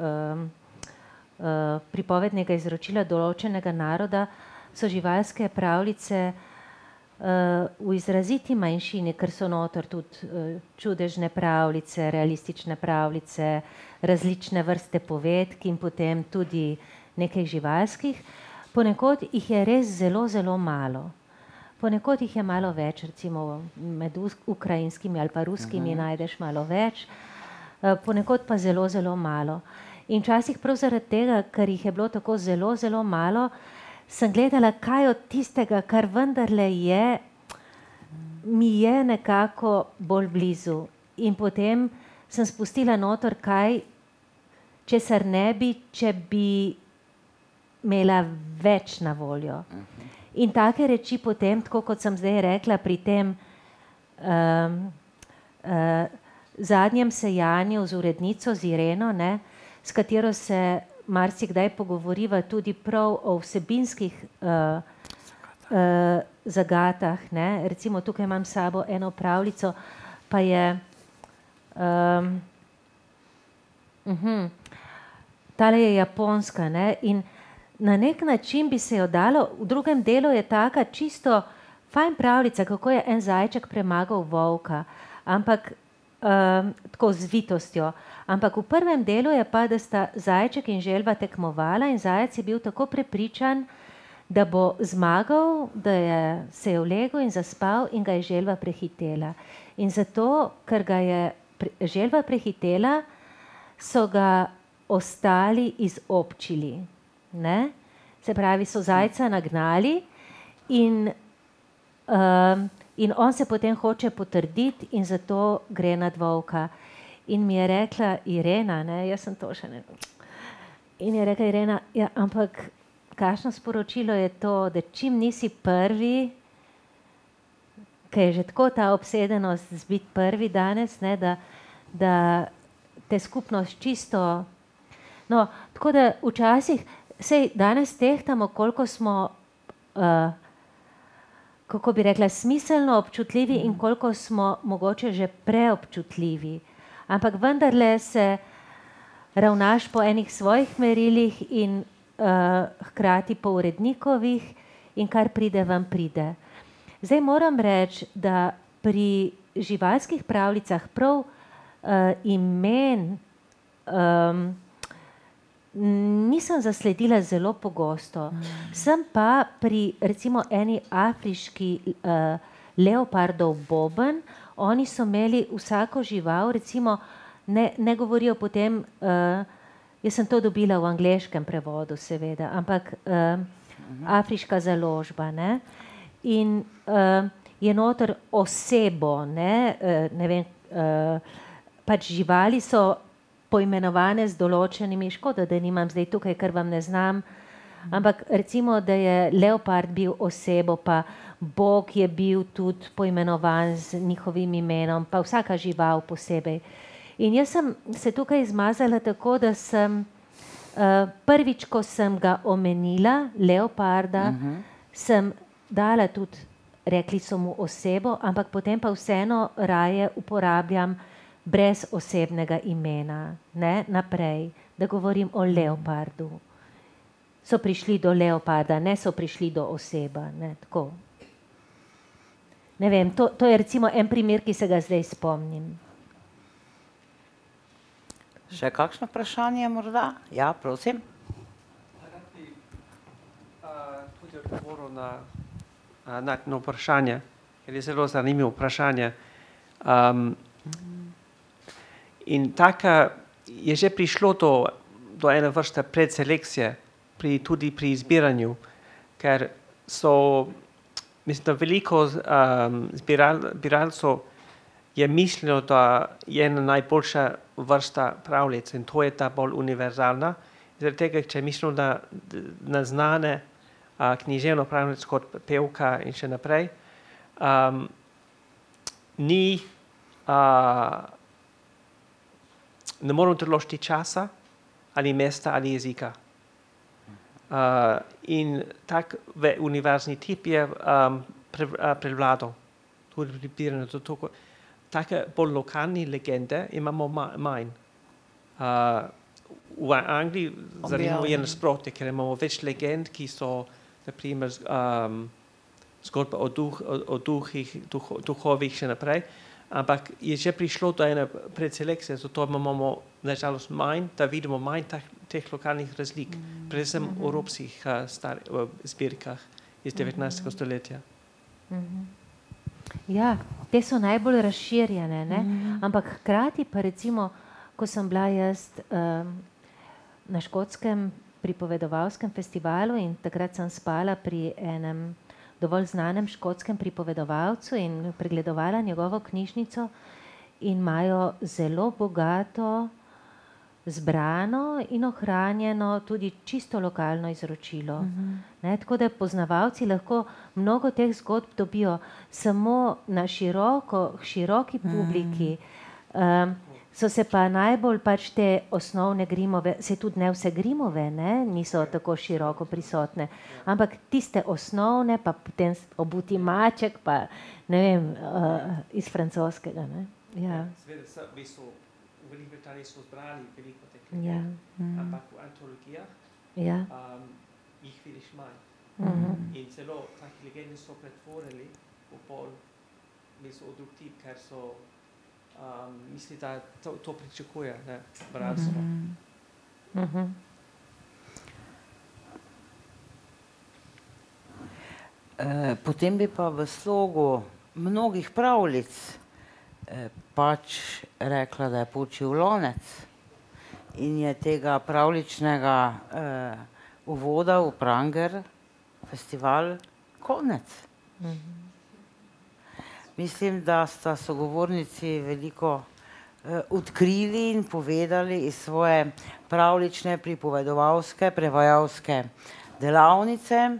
pripovednega izročila določenega naroda, so živalske pravljice v izraziti manjšini, ker so noter tudi čudežne pravljice, realistične pravljice, različne vrste povedk in potem tudi nekaj živalskih. Ponekod jih je res zelo, zelo malo. Ponekod jih je malo več, recimo med ukrajinskimi ali pa ruskimi najdeš malo več, ponekod pa zelo, zelo malo. In včasih prav zaradi tega, ker jih je bilo tako zelo, zelo malo, sem gledala, kaj od tistega, kar vendarle je, mi je nekako bolj blizu. In potem sem spustila noter kaj, česar ne bi, če bi imela več na voljo. In take reči potem, tako kot sem zdaj rekla, pri tem zadnjem sejanju z urednico, z Ireno, ne, s katero se marsikdaj pogovoriva tudi prav o vsebinskih zagatah, ne. Recimo tukaj imam s sabo eno pravljico, pa je tale je japonska, ne, in na nek način bi se jo dalo, v drugem delu je taka čisto fajn pravljica, kako je en zajček premagal volka, ampak tako z vitostjo. Ampak v prvem delu je pa, da sta zajček in želva tekmovala in zajec je bil tako prepričan, da bo zmagal, da se je ulegel in zaspal in ga je želva prehitela. In zato, ker ga je želva prehitela, so ga ostali izobčili. Ne? Se pravi, so zajca nagnali in on se potem hoče potrditi in zato gre nad volka. In mi je rekla Irena, ne, jaz sem to še ne... In je rekla Irena, ja, ampak kakšno sporočilo je to, da čim nisi prvi, ker je že tako ta obsedenost z biti prvi danes, ne, da te skupnost čisto... No, tako da včasih, sej danes tehtamo, koliko smo, kako bi rekla, smiselno občutljivi in koliko smo mogoče že preobčutljivi. Ampak vendarle se ravnaš po enih svojih merilih in hkrati po urednikovih in kar pride, vam pride. Zdaj moram reči, da pri živalskih pravljicah prav imen nisem zasledila zelo pogosto. Sem pa pri recimo eni afriški leopardov boben, oni so imeli vsako žival, recimo ne govorijo potem, jaz sem to dobila v angleškem prevodu seveda, ampak afriška založba, ne, in je noter osebo, ne vem, pač živali so poimenovane z določenimi, škoda, da nimam zdaj tukaj, ker vam ne znam Ampak recimo, da je leopard bil osebo, pa Bog je bil tudi poimenovan z njihovim imenom, pa vsaka žival posebej. In jaz sem se tukaj izmazala tako, da sem prvič, ko sem ga omenila, leoparda, sem dala tudi, rekli so mu osebo, ampak potem pa vseeno raje uporabljam brez osebnega imena, ne, naprej, da govorim o leopardu. So prišli do leoparda, ne so prišli do oseba, ne, tako. Ne vem, to je recimo en primer, ki se ga zdaj spomnim. Še kakšno vprašanje morda? Ja, prosim. Rad bi tudi odgovoril na vprašanje, ker je zelo zanimivo vprašanje. In tako je že prišlo do ene vrste predselekcije tudi pri izbiranju, ker so, mislim, da veliko zbiralcev je mislilo, da je ena najboljša vrsta pravljic in to je ta bolj univerzalna. Zaradi tega, če mislimo na znane književno pravljic kot Pevka in še naprej, ne moramo določiti časa ali mesta ali jezika. In tak univerzni tip je prevladal. Tudi pri piranju. Take bolj lokalne legende imamo manj. V Angliji zanimivo je nasprotje, ker imamo več legend, ki so na primer zgodba o duhovih še naprej, ampak je že prišlo do ene predselekcije, zato imamo nažalost manj, da vidimo manj teh lokalnih razlik, predvsem v evropskih zbirkah iz 19. stoletja. Ja, te so najbolj razširjene, ne? Ampak hkrati pa recimo, ko sem bila jaz na škotskem pripovedovalskem festivalu in takrat sem spala pri enem dovolj znanem škotskem pripovedovalcu in pregledovala njegovo knjižnico in imajo zelo bogato zbrano in ohranjeno tudi čisto lokalno izročilo. Ne, tako da poznavalci lahko mnogo teh zgodb dobijo samo na široki publiki. So se pa najbolj pač te osnovne Grimove, se tudi ne vse Grimove, ne, niso tako široko prisotne, ampak tiste osnovne, pa potem Obuti maček, pa ne vem, iz francoskega. Ne. Ja. Seveda v Veliki Britaniji so zbrali veliko teh legend, ampak v antologijah jih vidiš manj. In celo take legende so pretvorili v bolj drug tip, ker so misli, da to pričakuje bralstvo. Potem bi pa v slogu mnogih pravljic pač rekla, da je počil lonec in je tega pravljičnega uvoda v Pranger festival konec. Mislim, da sta sogovornici veliko odkrili in povedali iz svoje pravljične, pripovedovalske, prevajalske delavnice,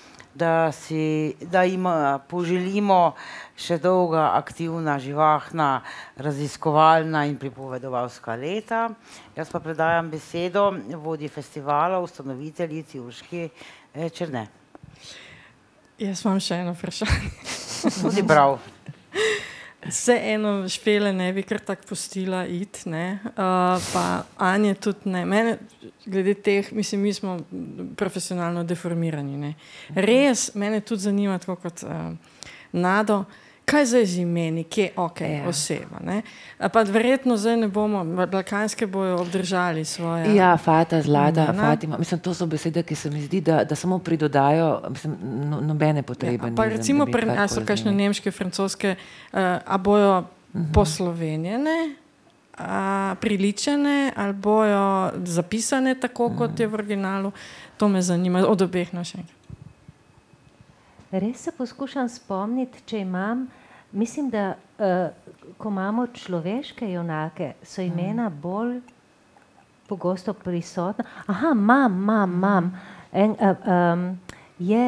da jim poželimo še dolga, aktivna, živahna, raziskovalna in pripovedovalska leta. Jaz pa predajam besedo vodji festivala, ustanoviteljici Urški Černe. Jaz imam še eno vprašanje. Tudi prav. Vseeno Špele ne bi kar tako pustila iti, ne, pa Anje tudi ne. Mene, glede teh, mislim, mi smo profesionalno deformirani, ne. Res, mene tudi zanima, tako kot Nado, kaj zdaj z imeni, kje, oseba, ne. Pa verjetno zdaj ne bomo, balkanske bojo obdržali svoje. Ja, Fata, Zlata, Fatima, mislim, to so besede, ki se mi zdi, da samo pridodajo, mislim, nobene potrebe. Pa recimo, so kakšne nemške, francoske, a bojo poslovenjene, priličene, ali bojo zapisane tako, kot je v originalu, to me zanima, od obeh še enkrat. Res se poskušam spomniti, če imam, mislim, da ko imamo človeške junake, so imena bolj pogosto prisotna. Aha, imam Je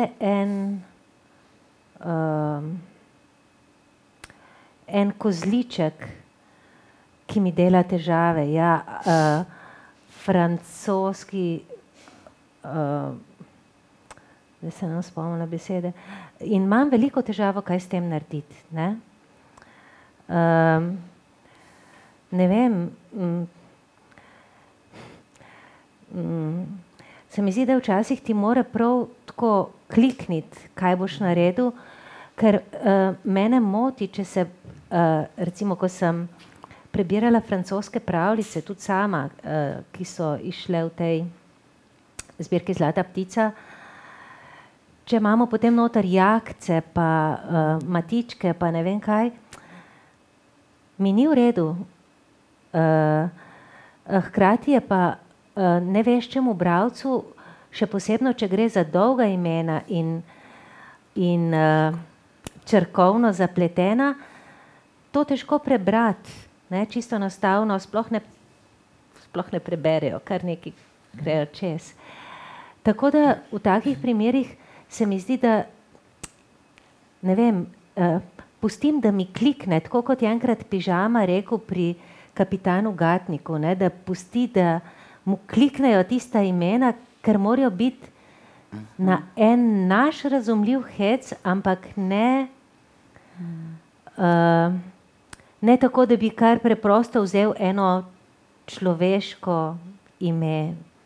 en kozliček, ki mi dela težave. Ja, francoski, da se ne spomnim besede. In imam veliko težavo, kaj s tem narediti. Ne, ne vem. Se mi zdi, da včasih ti mora prav tako klikniti, kaj boš naredil, ker mene moti, če se, recimo, ko sem prebirala francoske pravljice, tudi sama, ki so išle v tej zbirki Zlata ptica, če imamo potem noter jakce, pa matičke, pa ne vem kaj, mi ni v redu. Hkrati je pa neveščemu bralcu, še posebno, če gre za dolga imena in črkovno zapletena, to težko prebrati, ne, čisto enostavno, sploh ne preberejo, kar nekaj grejo čez. Tako da v takih primerih se mi zdi, da ne vem, pustim, da mi klikne, tako kot je enkrat Pižama rekel pri kapitanu Gatniku, ne, da pusti, da mu kliknejo tista imena, ker morajo biti na en naš razumljiv hec, ampak ne tako, da bi kar preprosto vzel eno človeško ime,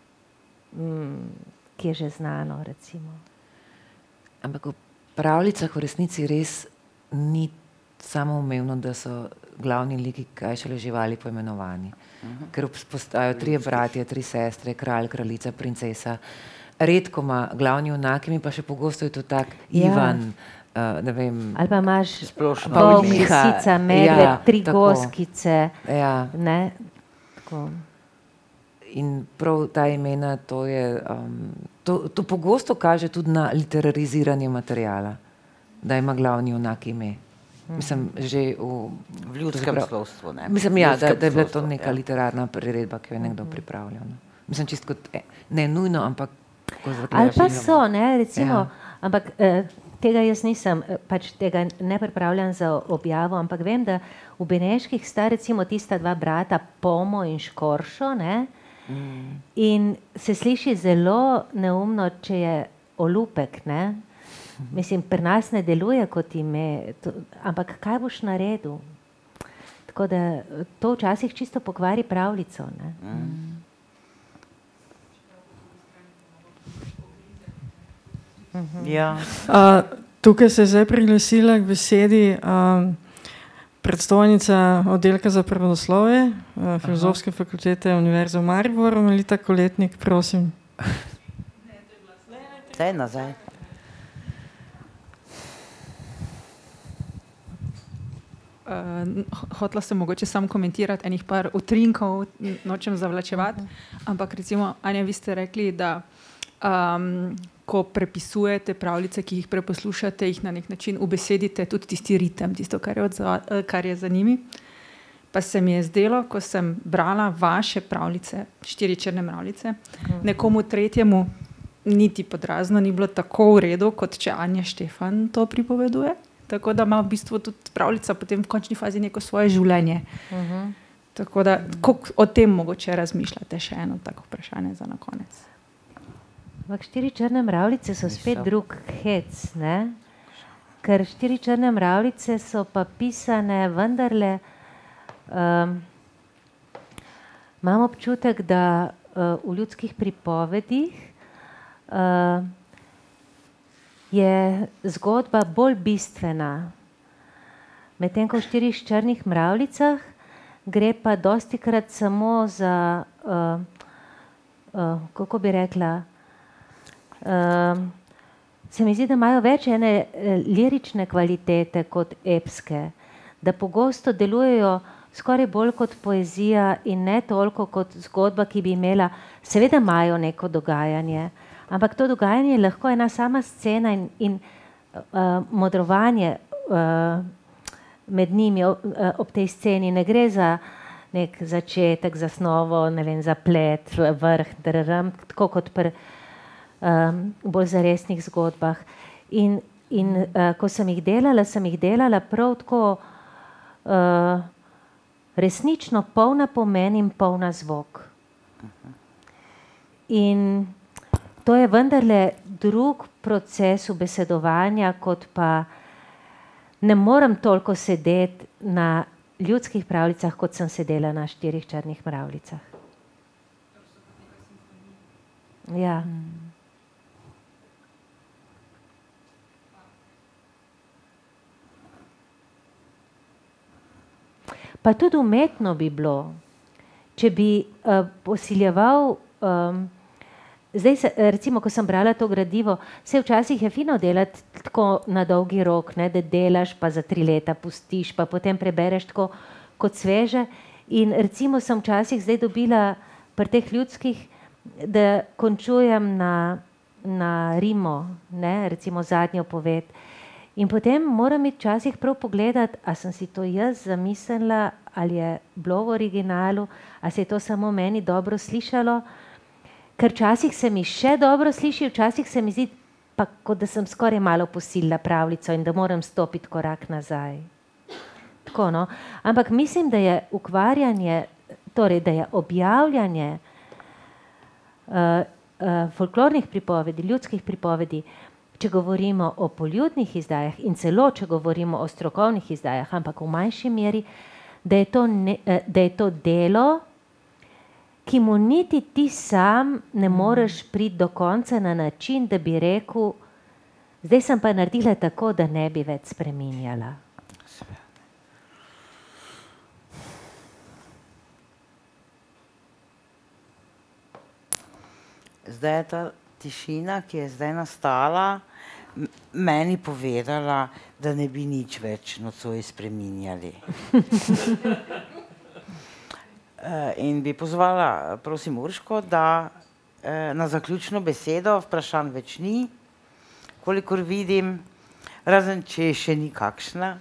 ki je že znano, recimo. Ampak v pravljicah v resnici res ni samoumevno, da so glavni liki kaj šele živali poimenovani. Ker postajajo 3 bratje, 3 sestre, kralj, kraljica, princesa. Redko ima glavni junak, mi pa še pogosto je to tak Ivan, ne vem. Ali pa imaš splošno lisica, medved, 3 goskice. Ja. Ne, tako. In prav ta imena, to je, to pogosto kaže tudi na literariziranje materiala, da ima glavni junak ime. Mislim, že v ljudskem slovstvu, ne? Mislim, ja, da je bila to neka literarna priredba, ki jo je nekdo pripravljal. No. Mislim, čisto kot, ne nujno, ampak tako zvrgledaš. Ali pa so, ne, recimo, ampak tega jaz nisem, pač tega ne pripravljam za objavo, ampak vem, da v Beneških sta recimo tista 2 brata, Pomo in Škoršo, ne, in se sliši zelo neumno, če je olupek, ne. Mislim, pri nas ne deluje kot ime, ampak kaj boš naredil? Tako da to včasih čisto pokvari pravljico. Ne? Ja. Tukaj se je zdaj priglasila k besedi predstojnica oddelka za prirodoslovje Filozofske fakultete Univerze v Mariboru, Melita Koletnik, prosim. Zdaj nazaj. Hotela sem mogoče sam komentirati enih par utrinkov, nočem zavlačevati, ampak recimo, Anja, vi ste rekli, da ko prepisujete pravljice, ki jih preposlušate, jih na nek način ubesedite tudi tisti ritem, tisto, kar je za njimi. Pa se mi je zdelo, ko sem brala vaše pravljice, 4 črne mravljice, nekomu tretjemu niti podrazno ni bilo tako v redu, kot če Anja Štefan to pripoveduje. Tako da ima v bistvu tudi pravljica potem v končni fazi neko svoje življenje. Tako da, koliko o tem mogoče razmišljate, še eno tako vprašanje za na konec. Ampak 4 črne mravljice so spet drug hec, ne? Ker 4 črne mravljice so pa pisane vendarle, imam občutek, da v ljudskih pripovedih je zgodba bolj bistvena. Medtem ko v 4 črnih mravljicah gre pa dostikrat samo za, kako bi rekla, se mi zdi, da imajo več ene lirične kvalitete kot epske, da pogosto delujejo skoraj bolj kot poezija in ne toliko kot zgodba, ki bi imela, seveda imajo neko dogajanje, ampak to dogajanje je lahko ena sama scena in modrovanje med njimi ob tej sceni. Ne gre za nek začetek, zasnovo, ne vem, zaplet, vrh, tako kot pri bolj zaresnih zgodbah. In ko sem jih delala prav tako resnično polna pomen in polna zvok. In to je vendarle drug proces ubesedovanja, kot pa ne morem toliko sedeti na ljudskih pravljicah, kot sem sedela na 4 črnih mravljicah. Ja. Pa tudi umetno bi bilo, če bi posiljeval, zdaj recimo, ko sem brala to gradivo, včasih je fino delati tako na dolgi rok, ne, da delaš, pa za 3 leta pustiš, pa potem prebereš tako kot sveže. In recimo sem včasih zdaj dobila pri teh ljudskih, da končujem na rimo, ne, recimo zadnjo poved. In potem moram iti včasih prav pogledati, a sem si to jaz zamislila, ali je bilo v originalu, a se je to samo meni dobro slišalo. Ker včasih se mi še dobro sliši, včasih se mi zdi, pa kot da sem skoraj malo posilila pravljico in da moram stopiti korak nazaj. Tako, no. Ampak mislim, da je ukvarjanje, torej, da je objavljanje folklornih pripovedi, ljudskih pripovedi, če govorimo o poljudnih izdajah in celo, če govorimo o strokovnih izdajah, ampak v manjši meri, da je to delo, ki mu niti ti sam ne moreš priti do konca na način, da bi rekel, zdaj sem pa naredila tako, da ne bi več spreminjala. Zdaj je ta tišina, ki je zdaj nastala, meni povedala, da ne bi nič več nocoj spreminjali. In bi pozvala, prosim, Urško, da na zaključno besedo, vprašanj več ni, kolikor vidim, razen če še ni kakšna.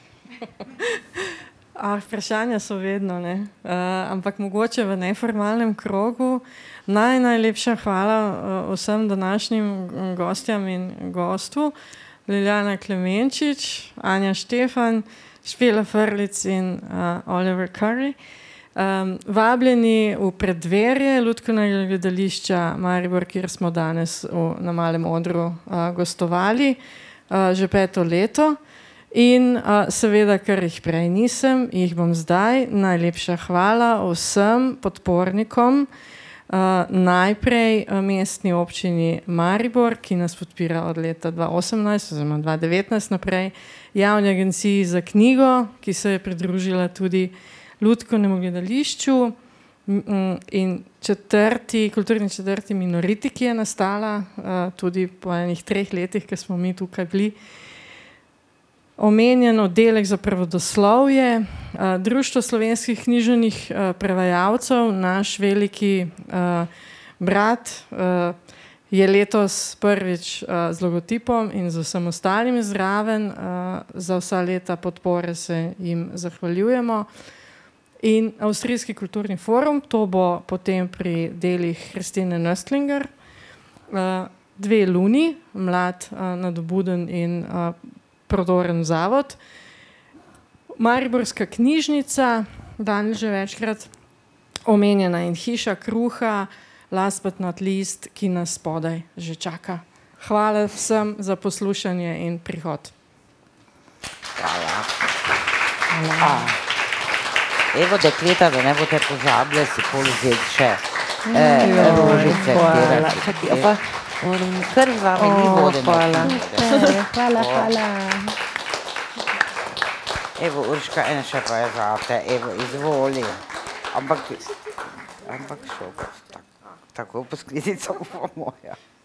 Vprašanja so vedno, ne? Ampak mogoče v neformalnem krogu. Najlepša hvala vsem današnjim gostjam in gostu. Liljana Klemenčič, Anja Štefan, Špela Frlic in Oliver Curry. Vabljeni v preddverje Lutkovnega gledališča Maribor, kjer smo danes na Malem odru gostovali že 5. leto. In seveda, ker jih prej nisem, jih bom zdaj. Najlepša hvala vsem podpornikom, najprej mestni občini Maribor, ki nas podpira od leta 2018 oziroma 2019 naprej, Javni agenciji za knjigo, ki se je pridružila tudi Lutkovnemu gledališču, in kulturni četrti Minoriti, ki je nastala tudi po enih 3 letih, ko smo mi tukaj bili. Omenjen oddelek za prevodoslovje, Društvo slovenskih književnih prevajalcev, naš veliki brat, je letos prvič z logotipom in z vsem ostalim zraven. Za vsa leta podpore se jim zahvaljujemo. In Avstrijski kulturni forum, to bo potem pri delih Kristine Nöstlinger. 2 luni, mlad, nadobuden in prodoren zavod. Mariborska knjižnica, danes že večkrat omenjena, in Hiša kruha, last but not least, ki nas spodaj že čaka. Hvala vsem za poslušanje in prihod. Hvala. Evo, dekleta, da ne boste pozabili, si pol vzeti še rožice. Hvala. Kar z vami ni vode. Hvala. Evo, Urška, ena še pa je zate. Evo, izvoli. Ampak šel, tako po sklizico pa moja.